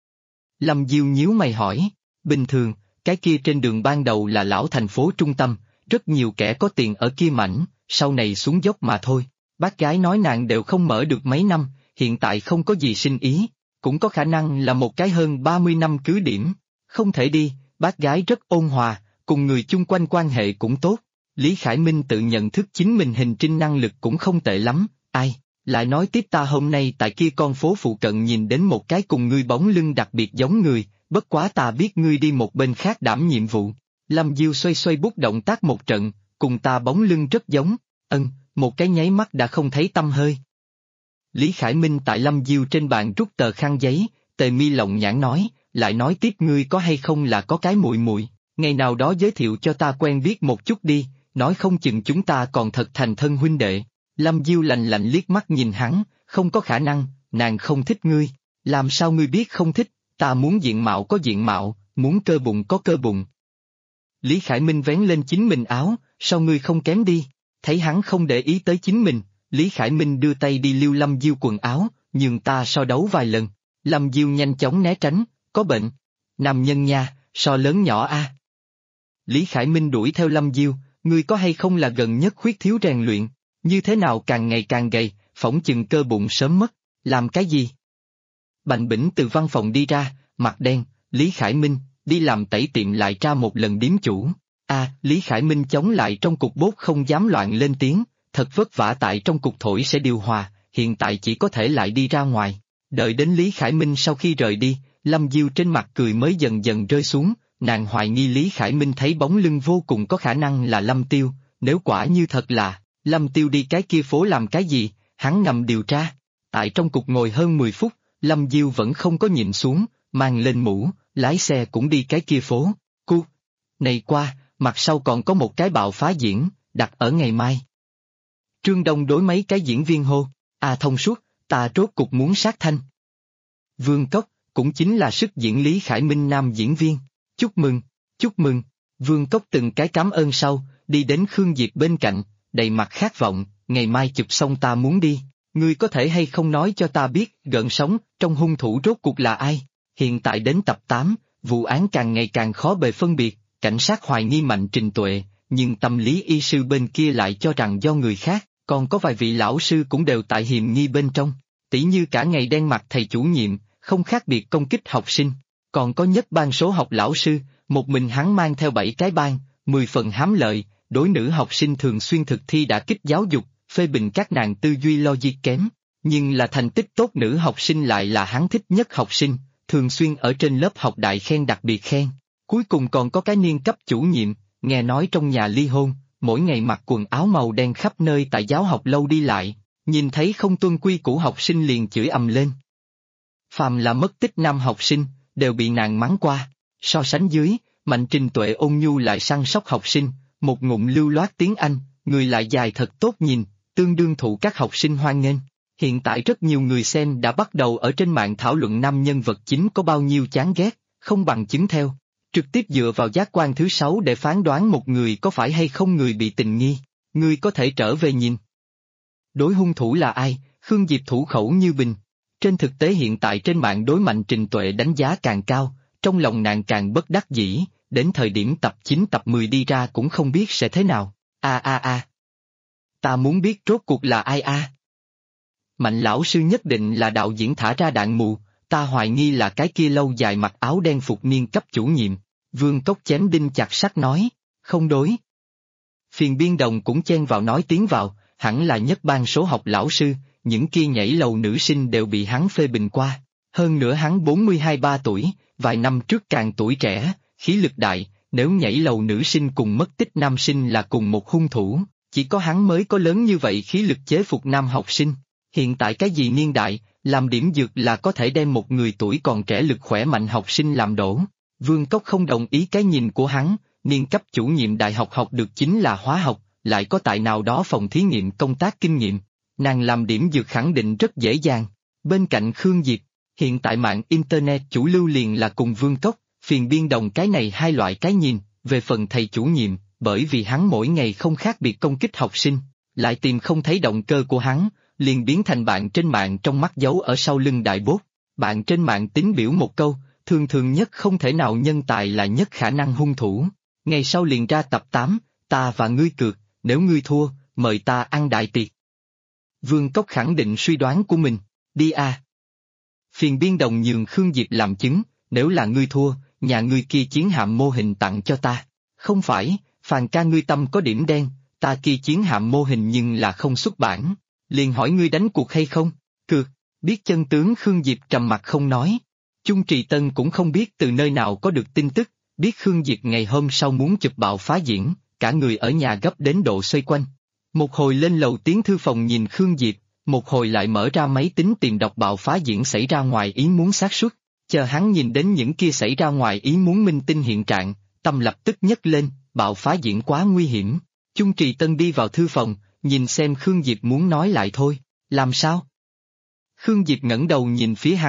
Lâm Diêu nhíu mày hỏi, bình thường, cái kia trên đường ban đầu là lão thành phố trung tâm, rất nhiều kẻ có tiền ở kia mảnh, sau này xuống dốc mà thôi. Bác gái nói nàng đều không mở được mấy năm, hiện tại không có gì sinh ý, cũng có khả năng là một cái hơn 30 năm cứ điểm. Không thể đi, bác gái rất ôn hòa, cùng người chung quanh quan hệ cũng tốt. Lý Khải Minh tự nhận thức chính mình hình trinh năng lực cũng không tệ lắm, ai, lại nói tiếp ta hôm nay tại kia con phố phụ cận nhìn đến một cái cùng ngươi bóng lưng đặc biệt giống người, bất quá ta biết ngươi đi một bên khác đảm nhiệm vụ. Lâm Diêu xoay xoay bút động tác một trận, cùng ta bóng lưng rất giống, một cái nháy mắt đã không thấy tăm hơi. Lý Khải Minh tại Lâm Diêu trên bàn rút tờ khăn giấy, tề mi lộng nhãn nói, lại nói tiếp ngươi có hay không là có cái muội muội, ngày nào đó giới thiệu cho ta quen biết một chút đi, nói không chừng chúng ta còn thật thành thân huynh đệ. Lâm Diêu lạnh lạnh liếc mắt nhìn hắn, không có khả năng, nàng không thích ngươi. Làm sao ngươi biết không thích, ta muốn diện mạo có diện mạo, muốn cơ bụng có cơ bụng. Lý Khải Minh vén lên chính mình áo, sao ngươi không kém đi? Thấy hắn không để ý tới chính mình, Lý Khải Minh đưa tay đi liêu Lâm Diêu quần áo, nhường ta so đấu vài lần. Lâm Diêu nhanh chóng né tránh, có bệnh. Nam nhân nha, so lớn nhỏ a. Lý Khải Minh đuổi theo Lâm Diêu, ngươi có hay không là gần nhất khuyết thiếu rèn luyện, như thế nào càng ngày càng gầy, phỏng chừng cơ bụng sớm mất, làm cái gì? Bành Bỉnh từ văn phòng đi ra, mặt đen, Lý Khải Minh, đi làm tẩy tiệm lại tra một lần điếm chủ. Lý Khải Minh chống lại trong cục bốt không dám loạn lên tiếng, thật vất vả tại trong cục thổi sẽ điều hòa, hiện tại chỉ có thể lại đi ra ngoài. Đợi đến Lý Khải Minh sau khi rời đi, Lâm Diêu trên mặt cười mới dần dần rơi xuống, nàng hoài nghi Lý Khải Minh thấy bóng lưng vô cùng có khả năng là Lâm Tiêu, nếu quả như thật là, Lâm Tiêu đi cái kia phố làm cái gì, hắn ngầm điều tra. Tại trong cục ngồi hơn 10 phút, Lâm Diêu vẫn không có nhịn xuống, mang lên mũ, lái xe cũng đi cái kia phố. Này qua, mặt sau còn có một cái bạo phá diễn, đặt ở ngày mai. Trương Đông đối mấy cái diễn viên hô, thông suốt, ta rốt cục muốn sát thanh. Vương Cốc, cũng chính là sức diễn Lý Khải Minh nam diễn viên, chúc mừng, chúc mừng. Vương Cốc từng cái cảm ơn sau, đi đến Khương Diệp bên cạnh, đầy mặt khát vọng, ngày mai chụp xong ta muốn đi, ngươi có thể hay không nói cho ta biết gợn sóng trong hung thủ rốt cuộc là ai? Hiện tại đến tập 8, vụ án càng ngày càng khó bề phân biệt, cảnh sát hoài nghi Mạnh Trình Tuệ, nhưng tâm lý y sư bên kia lại cho rằng do người khác, còn có vài vị lão sư cũng đều tại hiểm nghi bên trong, tỉ như cả ngày đen mặt thầy chủ nhiệm, không khác biệt công kích học sinh, còn có nhất ban số học lão sư, một mình hắn mang theo 7 cái ban, 10 phần hám lợi, đối nữ học sinh thường xuyên thực thi đả kích giáo dục, phê bình các nàng tư duy logic kém, nhưng là thành tích tốt nữ học sinh lại là hắn thích nhất học sinh, thường xuyên ở trên lớp học đại khen đặc biệt khen. Cuối cùng còn có cái niên cấp chủ nhiệm, nghe nói trong nhà ly hôn, mỗi ngày mặc quần áo màu đen khắp nơi tại giáo học lâu đi lại, nhìn thấy không tuân quy của học sinh liền chửi ầm lên. Phàm là mất tích nam học sinh, đều bị nàng mắng qua, so sánh dưới, Mạnh Trình Tuệ ôn nhu lại săn sóc học sinh, một ngụm lưu loát tiếng Anh, người lại dài thật tốt nhìn, tương đương thụ các học sinh hoan nghênh. Hiện tại rất nhiều người xem đã bắt đầu ở trên mạng thảo luận nam nhân vật chính có bao nhiêu chán ghét, không bằng chứng theo. Trực tiếp dựa vào giác quan thứ 6 để phán đoán một người có phải hay không người bị tình nghi, ngươi có thể trở về nhìn. Đối hung thủ là ai, Khương Diệp thủ khẩu như bình. Trên thực tế hiện tại trên mạng đối Mạnh Trình Tuệ đánh giá càng cao, trong lòng nàng càng bất đắc dĩ, đến thời điểm tập 9 tập 10 đi ra cũng không biết sẽ thế nào. Ta muốn biết rốt cuộc là ai Mạnh lão sư nhất định là đạo diễn thả ra đạn mù, ta hoài nghi là cái kia lâu dài mặc áo đen phục niên cấp chủ nhiệm. Vương Cốc chém đinh chặt sắt nói, không đối. Phiền biên đồng cũng chen vào nói tiếng vào, hẳn là nhất ban số học lão sư, những kia nhảy lầu nữ sinh đều bị hắn phê bình qua. Hơn nữa hắn 42-3 tuổi, vài năm trước càng tuổi trẻ, khí lực đại, nếu nhảy lầu nữ sinh cùng mất tích nam sinh là cùng một hung thủ, chỉ có hắn mới có lớn như vậy khí lực chế phục nam học sinh. Hiện tại cái gì niên đại, làm điểm dược là có thể đem một người tuổi còn trẻ lực khỏe mạnh học sinh làm đổ. Vương Cốc không đồng ý cái nhìn của hắn, niên cấp chủ nhiệm đại học học được chính là hóa học, lại có tại nào đó phòng thí nghiệm công tác kinh nghiệm. Nàng làm điểm dược khẳng định rất dễ dàng. Bên cạnh Khương Diệp, hiện tại mạng Internet chủ lưu liền là cùng Vương Cốc, phiền biên đồng cái này hai loại cái nhìn, về phần thầy chủ nhiệm, bởi vì hắn mỗi ngày không khác biệt công kích học sinh, lại tìm không thấy động cơ của hắn, liền biến thành bạn trên mạng trong mắt giấu ở sau lưng đại bốt. Bạn trên mạng tín biểu một câu, thường thường nhất không thể nào nhân tài là nhất khả năng hung thủ. Ngày sau liền ra tập 8, ta và ngươi cược, nếu ngươi thua, mời ta ăn đại tiệc. Vương Cốc khẳng định suy đoán của mình, đi Phiền biên đồng nhường Khương Diệp làm chứng, nếu là ngươi thua, nhà ngươi kia chiến hạm mô hình tặng cho ta. Không phải, Phàn ca ngươi tâm có điểm đen, ta kia chiến hạm mô hình nhưng là không xuất bản. Liền hỏi ngươi đánh cuộc hay không? Cược. Biết chân tướng Khương Diệp trầm mặt không nói. Chung Trì Tân cũng không biết từ nơi nào có được tin tức, biết Khương Diệp ngày hôm sau muốn chụp bạo phá diễn, cả người ở nhà gấp đến độ xoay quanh. Một hồi lên lầu tiến thư phòng nhìn Khương Diệp, một hồi lại mở ra máy tính tìm đọc bạo phá diễn xảy ra ngoài ý muốn xác suất. Chờ hắn nhìn đến những kia xảy ra ngoài ý muốn minh tinh hiện trạng, tâm lập tức nhấc lên, bạo phá diễn quá nguy hiểm. Chung Trì Tân đi vào thư phòng, nhìn xem Khương Diệp muốn nói lại thôi, làm sao? Khương Diệp ngẩng đầu nhìn phía hắn,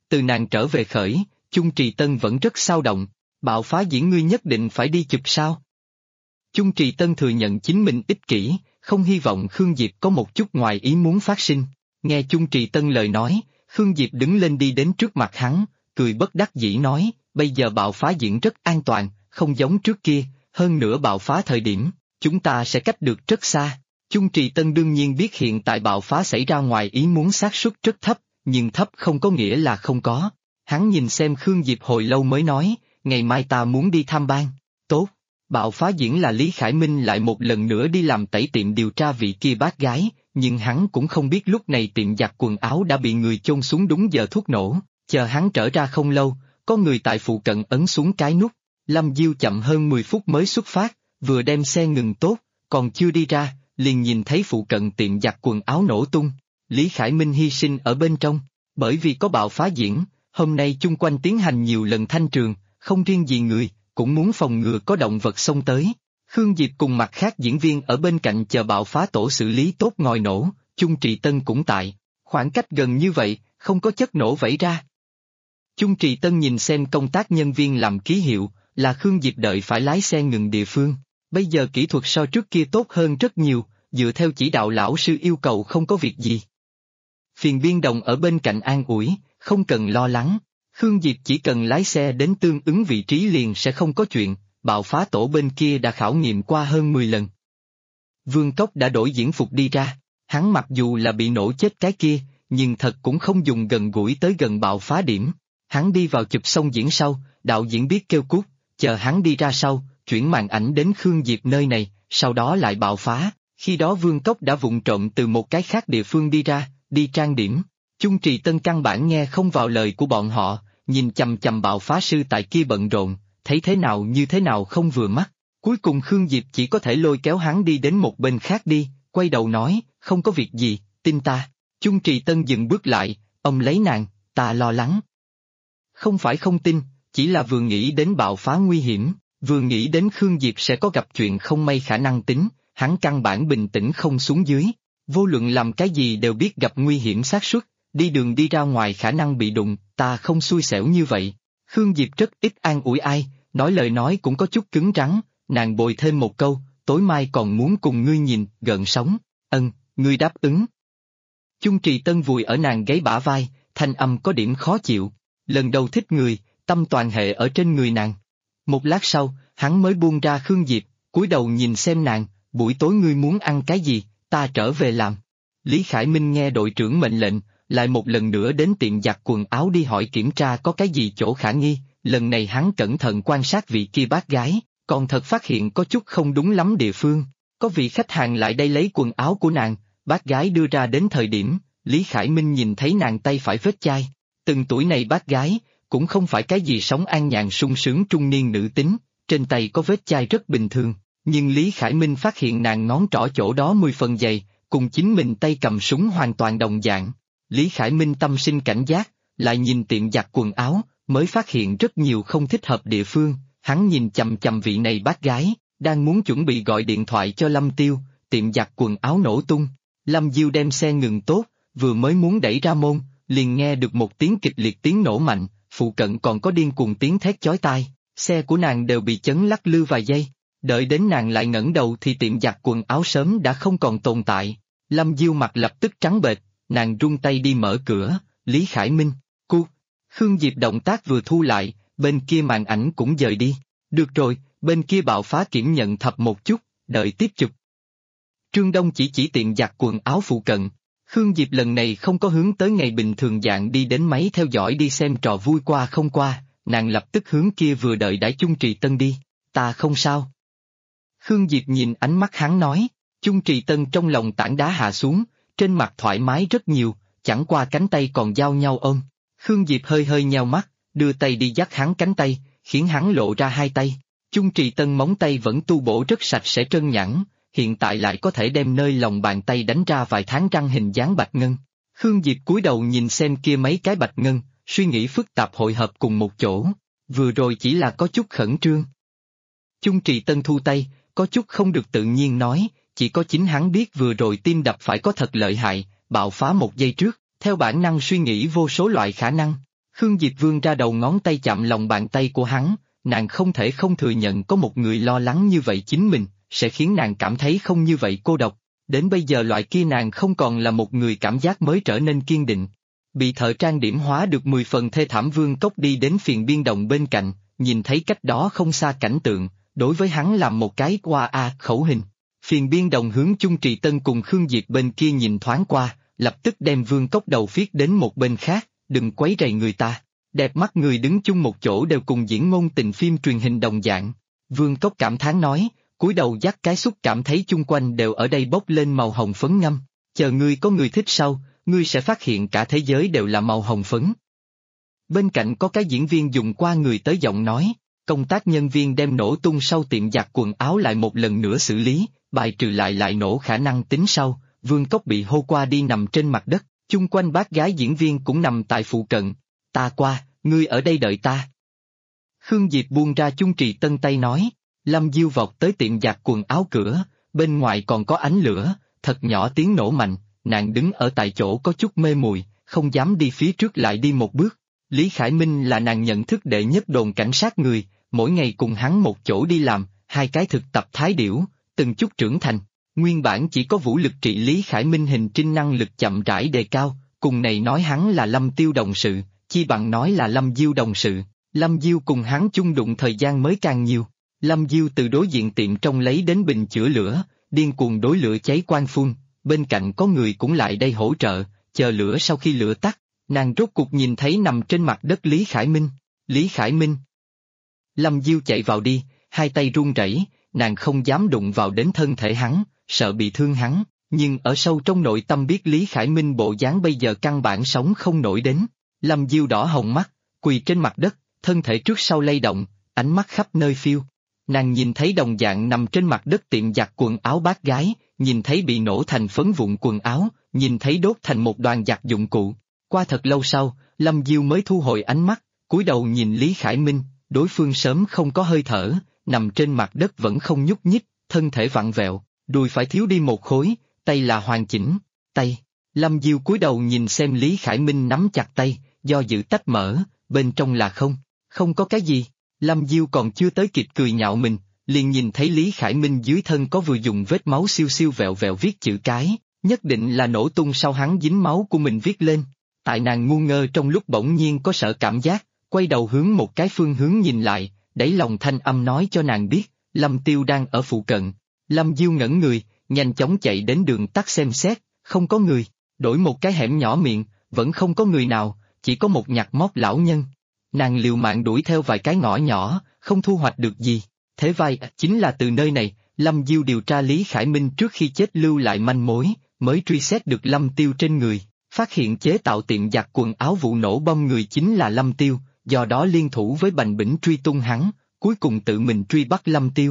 Từ nàng trở về khởi, Chung Trì Tân vẫn rất xao động. Bạo phá diễn ngươi nhất định phải đi chụp sao? Chung Trì Tân thừa nhận chính mình ích kỷ, không hy vọng Khương Diệp có một chút ngoài ý muốn phát sinh. Nghe Chung Trì Tân lời nói, Khương Diệp đứng lên đi đến trước mặt hắn, cười bất đắc dĩ nói, bây giờ bạo phá diễn rất an toàn, không giống trước kia, hơn nữa bạo phá thời điểm, chúng ta sẽ cách được rất xa. Chung Trì Tân đương nhiên biết hiện tại bạo phá xảy ra ngoài ý muốn xác suất rất thấp, nhưng thấp không có nghĩa là không có. Hắn nhìn xem Khương Diệp hồi lâu mới nói, ngày mai ta muốn đi tham ban. Tốt. Bạo phá diễn là Lý Khải Minh lại một lần nữa đi làm tẩy tiệm điều tra vị kia bác gái, nhưng hắn cũng không biết lúc này tiệm giặt quần áo đã bị người chôn xuống đúng giờ thuốc nổ. Chờ hắn trở ra không lâu, có người tại phụ cận ấn xuống cái nút. Lâm Diêu chậm hơn 10 phút mới xuất phát, vừa đem xe ngừng tốt, còn chưa đi ra, liền nhìn thấy phụ cận tiệm giặt quần áo nổ tung. Lý Khải Minh hy sinh ở bên trong, bởi vì có bạo phá diễn, hôm nay chung quanh tiến hành nhiều lần thanh trường, không riêng gì người, cũng muốn phòng ngừa có động vật xông tới. Khương Diệp cùng mặt khác diễn viên ở bên cạnh chờ bạo phá tổ xử lý tốt ngòi nổ, Chung Trì Tân cũng tại, khoảng cách gần như vậy, không có chất nổ vẩy ra. Chung Trì Tân nhìn xem công tác nhân viên làm ký hiệu, là Khương Diệp đợi phải lái xe ngừng địa phương. Bây giờ kỹ thuật so trước kia tốt hơn rất nhiều, dựa theo chỉ đạo lão sư yêu cầu không có việc gì. Phiền biên đồng ở bên cạnh an ủi, không cần lo lắng. Khương Diệp chỉ cần lái xe đến tương ứng vị trí liền sẽ không có chuyện, bạo phá tổ bên kia đã khảo nghiệm qua hơn 10 lần. Vương Cốc đã đổi diễn phục đi ra, hắn mặc dù là bị nổ chết cái kia, nhưng thật cũng không dùng gần gũi tới gần bạo phá điểm. Hắn đi vào chụp xong diễn sau, đạo diễn biết kêu cút, chờ hắn đi ra sau, chuyển màn ảnh đến Khương Diệp nơi này, sau đó lại bạo phá, khi đó Vương Cốc đã vụng trộm từ một cái khác địa phương đi ra, đi trang điểm. Chung Trì Tân căn bản nghe không vào lời của bọn họ, nhìn chằm chằm bạo phá sư tại kia bận rộn, thấy thế nào như thế nào không vừa mắt. Cuối cùng Khương Diệp chỉ có thể lôi kéo hắn đi đến một bên khác đi, quay đầu nói, không có việc gì, tin ta. Chung Trì Tân dừng bước lại, ông lấy nàng, ta lo lắng. Không phải không tin, chỉ là vừa nghĩ đến bạo phá nguy hiểm, vừa nghĩ đến Khương Diệp sẽ có gặp chuyện không may khả năng tính, hắn căn bản bình tĩnh không xuống dưới. Vô luận làm cái gì đều biết gặp nguy hiểm xác suất, đi đường đi ra ngoài khả năng bị đụng, ta không xui xẻo như vậy. Khương Diệp rất ít an ủi ai, nói lời nói cũng có chút cứng rắn, nàng bồi thêm một câu, tối mai còn muốn cùng ngươi nhìn, gợn sóng, ngươi đáp ứng. Chung Trì Tân vùi ở nàng gáy bả vai, thanh âm có điểm khó chịu, lần đầu thích người, tâm toàn hệ ở trên người nàng. Một lát sau, hắn mới buông ra Khương Diệp, cúi đầu nhìn xem nàng, buổi tối ngươi muốn ăn cái gì, ta trở về làm. Lý Khải Minh nghe đội trưởng mệnh lệnh, lại một lần nữa đến tiệm giặt quần áo đi hỏi kiểm tra có cái gì chỗ khả nghi, lần này hắn cẩn thận quan sát vị kia bác gái, còn thật phát hiện có chút không đúng lắm địa phương. Có vị khách hàng lại đây lấy quần áo của nàng, bác gái đưa ra đến thời điểm, Lý Khải Minh nhìn thấy nàng tay phải vết chai. Từng tuổi này bác gái, cũng không phải cái gì sống an nhàn sung sướng trung niên nữ tính, trên tay có vết chai rất bình thường, nhưng Lý Khải Minh phát hiện nàng ngón trỏ chỗ đó 10 phần dày, cùng chính mình tay cầm súng hoàn toàn đồng dạng. Lý Khải Minh tâm sinh cảnh giác, lại nhìn tiệm giặt quần áo, mới phát hiện rất nhiều không thích hợp địa phương, hắn nhìn chằm chằm vị này bác gái, đang muốn chuẩn bị gọi điện thoại cho Lâm Tiêu, tiệm giặt quần áo nổ tung. Lâm Diêu đem xe ngừng tốt, vừa mới muốn đẩy ra môn, liền nghe được một tiếng kịch liệt tiếng nổ mạnh, phụ cận còn có điên cuồng tiếng thét chói tai, xe của nàng đều bị chấn lắc lư vài giây, đợi đến nàng lại ngẩng đầu thì tiệm giặt quần áo sớm đã không còn tồn tại. Lâm Diêu mặt lập tức trắng bệch, nàng run tay đi mở cửa, Lý Khải Minh, Khương Diệp động tác vừa thu lại, bên kia màn ảnh cũng dời đi, được rồi, bên kia bạo phá kiểm nhận thập một chút, đợi tiếp chụp. Trương Đông chỉ tiệm giặt quần áo phụ cận, Khương Diệp lần này không có hướng tới ngày bình thường dạng đi đến máy theo dõi đi xem trò vui qua không qua, nàng lập tức hướng kia vừa đợi đãi Chung Trì Tân đi, ta không sao. Khương Diệp nhìn ánh mắt hắn nói, Chung Trì Tân trong lòng tảng đá hạ xuống, trên mặt thoải mái rất nhiều, chẳng qua cánh tay còn giao nhau ôm. Khương Diệp hơi hơi nheo mắt, đưa tay đi dắt hắn cánh tay, khiến hắn lộ ra hai tay. Chung Trì Tân móng tay vẫn tu bổ rất sạch sẽ trơn nhẵn, hiện tại lại có thể đem nơi lòng bàn tay đánh ra vài tháng răng hình dáng bạch ngân. Khương Diệp cúi đầu nhìn xem kia mấy cái bạch ngân, suy nghĩ phức tạp hội hợp cùng một chỗ, vừa rồi chỉ là có chút khẩn trương. Chung Trì Tân thu tay, có chút không được tự nhiên nói, chỉ có chính hắn biết vừa rồi tim đập phải có thật lợi hại, bạo phá một giây trước, theo bản năng suy nghĩ vô số loại khả năng. Khương Diệp vươn ra đầu ngón tay chạm lòng bàn tay của hắn, nàng không thể không thừa nhận có một người lo lắng như vậy chính mình, sẽ khiến nàng cảm thấy không như vậy cô độc. Đến bây giờ loại kia nàng không còn là một người cảm giác mới trở nên kiên định. Bị thợ trang điểm hóa được 10 phần thê thảm Vương Cốc đi đến phiền biên đồng bên cạnh, nhìn thấy cách đó không xa cảnh tượng, đối với hắn làm một cái qua khẩu hình. Phiền biên đồng hướng Chung Trì Tân cùng Khương Diệp bên kia nhìn thoáng qua, lập tức đem Vương Cốc đầu viết đến một bên khác, đừng quấy rầy người ta. Đẹp mắt người đứng chung một chỗ đều cùng diễn ngôn tình phim truyền hình đồng dạng. Vương Cốc cảm thán nói, cúi đầu dắt cái xúc cảm thấy chung quanh đều ở đây bốc lên màu hồng phấn ngâm. Chờ ngươi có người thích sau, ngươi sẽ phát hiện cả thế giới đều là màu hồng phấn. Bên cạnh có cái diễn viên dùng qua người tới giọng nói, công tác nhân viên đem nổ tung sau tiệm giặt quần áo lại một lần nữa xử lý, bài trừ lại nổ khả năng tính sau. Vương Cốc bị hô qua đi nằm trên mặt đất, chung quanh bác gái diễn viên cũng nằm tại phụ cận. Ta qua, ngươi ở đây đợi ta. Khương Diệp buông ra Chung Trì Tân tay nói, Lâm Diêu vọt tới tiệm giặt quần áo cửa, bên ngoài còn có ánh lửa, thật nhỏ tiếng nổ mạnh, nàng đứng ở tại chỗ có chút mê muội, không dám đi phía trước lại đi một bước. Lý Khải Minh là nàng nhận thức đệ nhất đồn cảnh sát người, mỗi ngày cùng hắn một chỗ đi làm, hai cái thực tập thái điểu, từng chút trưởng thành. Nguyên bản chỉ có vũ lực trị Lý Khải Minh hình trinh năng lực chậm rãi đề cao, cùng này nói hắn là Lâm Tiêu đồng sự, chi bằng nói là Lâm Diêu đồng sự. Lâm Diêu cùng hắn chung đụng thời gian mới càng nhiều. Lâm Diêu từ đối diện tiệm trong lấy đến bình chữa lửa, điên cuồng đối lửa cháy quang phun, bên cạnh có người cũng lại đây hỗ trợ, chờ lửa sau khi lửa tắt, nàng rốt cuộc nhìn thấy nằm trên mặt đất Lý Khải Minh. Lý Khải Minh. Lâm Diêu chạy vào đi, hai tay run rẩy, nàng không dám đụng vào đến thân thể hắn, sợ bị thương hắn, nhưng ở sâu trong nội tâm biết Lý Khải Minh bộ dáng bây giờ căn bản sống không nổi đến. Lâm Diêu đỏ hồng mắt, quỳ trên mặt đất, thân thể trước sau lay động, ánh mắt khắp nơi phiêu. Nàng nhìn thấy đồng dạng nằm trên mặt đất tiệm giặt quần áo bác gái, nhìn thấy bị nổ thành phấn vụn quần áo, nhìn thấy đốt thành một đoàn giặt dụng cụ. Qua thật lâu sau, Lâm Diêu mới thu hồi ánh mắt, cúi đầu nhìn Lý Khải Minh, đối phương sớm không có hơi thở, nằm trên mặt đất vẫn không nhúc nhích, thân thể vặn vẹo, đùi phải thiếu đi một khối, tay là hoàn chỉnh, tay. Lâm Diêu cúi đầu nhìn xem Lý Khải Minh nắm chặt tay, do dự tách mở, bên trong là không có cái gì. Lâm Diêu còn chưa tới kịp cười nhạo mình, liền nhìn thấy Lý Khải Minh dưới thân có vừa dùng vết máu siêu siêu vẹo vẹo viết chữ cái, nhất định là nổ tung sau hắn dính máu của mình viết lên. Tại nàng ngu ngơ trong lúc bỗng nhiên có sợ cảm giác, quay đầu hướng một cái phương hướng nhìn lại, đáy lòng thanh âm nói cho nàng biết, Lâm Tiêu đang ở phụ cận. Lâm Diêu ngẩn người, nhanh chóng chạy đến đường tắt xem xét, không có người, đổi một cái hẻm nhỏ miệng, vẫn không có người nào, chỉ có một nhặt móc lão nhân. Nàng liều mạng đuổi theo vài cái ngõ nhỏ, không thu hoạch được gì. Thế vai chính là từ nơi này, Lâm Diêu điều tra Lý Khải Minh trước khi chết lưu lại manh mối, mới truy xét được Lâm Tiêu trên người, phát hiện chế tạo tiệm giặt quần áo vụ nổ bom người chính là Lâm Tiêu, do đó liên thủ với Bành Bỉnh truy tung hắn, cuối cùng tự mình truy bắt Lâm Tiêu.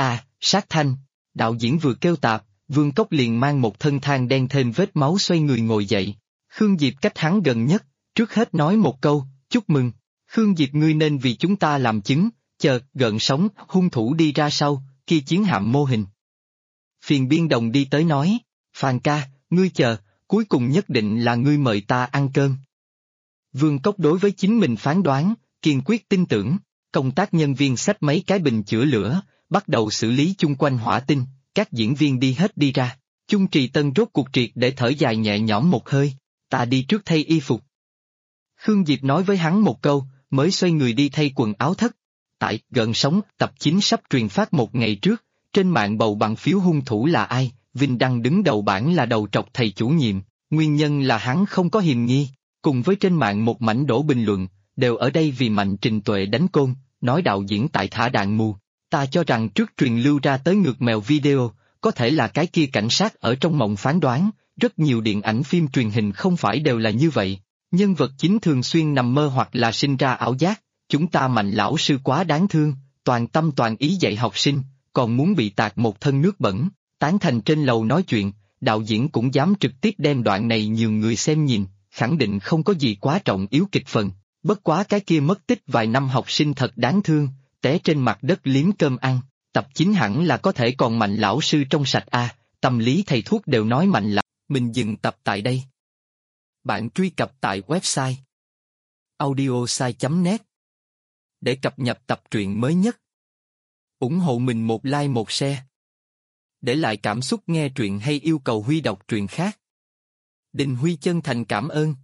Sát thanh, đạo diễn vừa kêu tạp, Vương Cốc liền mang một thân than đen thêm vết máu xoay người ngồi dậy. Khương Diệp cách hắn gần nhất, trước hết nói một câu, chúc mừng. Khương Diệp ngươi nên vì chúng ta làm chứng, chờ, gợn sóng, hung thủ đi ra sau, kia chiến hạm mô hình. Phiền biên đồng đi tới nói, Phàn ca, ngươi chờ, cuối cùng nhất định là ngươi mời ta ăn cơm. Vương Cốc đối với chính mình phán đoán, kiên quyết tin tưởng, công tác nhân viên xách mấy cái bình chữa lửa, bắt đầu xử lý chung quanh hỏa tinh, các diễn viên đi hết đi ra. Chung Trì Tân rốt cuộc triệt để thở dài nhẹ nhõm một hơi, ta đi trước thay y phục. Khương Diệp nói với hắn một câu, mới xoay người đi thay quần áo thất. Tại Gợn Sóng tập 9 sắp truyền phát một ngày trước, trên mạng bầu bằng phiếu hung thủ là ai, Vinh Đăng đứng đầu bảng là đầu trọc thầy chủ nhiệm, nguyên nhân là hắn không có hiềm nghi, cùng với trên mạng một mảnh đổ bình luận, đều ở đây vì Mạnh Trình Tuệ đánh côn, nói đạo diễn tại thả đạn mù. Ta cho rằng trước truyền lưu ra tới ngược mèo video, có thể là cái kia cảnh sát ở trong mộng phán đoán, rất nhiều điện ảnh phim truyền hình không phải đều là như vậy. Nhân vật chính thường xuyên nằm mơ hoặc là sinh ra ảo giác, chúng ta Mạnh lão sư quá đáng thương, toàn tâm toàn ý dạy học sinh, còn muốn bị tạt một thân nước bẩn, tán thành trên lầu nói chuyện, đạo diễn cũng dám trực tiếp đem đoạn này nhường người xem nhìn, khẳng định không có gì quá trọng yếu kịch phần, bất quá cái kia mất tích vài năm học sinh thật đáng thương, té trên mặt đất liếm cơm ăn, tập 9 hẳn là có thể còn Mạnh lão sư trong sạch tâm lý thầy thuốc đều nói Mạnh lão. Mình dừng tập tại đây. Bạn truy cập tại website audiosai.net để cập nhật tập truyện mới nhất. Ủng hộ mình một like một share. Để lại cảm xúc nghe truyện hay yêu cầu Huy đọc truyện khác. Đình Huy chân thành cảm ơn.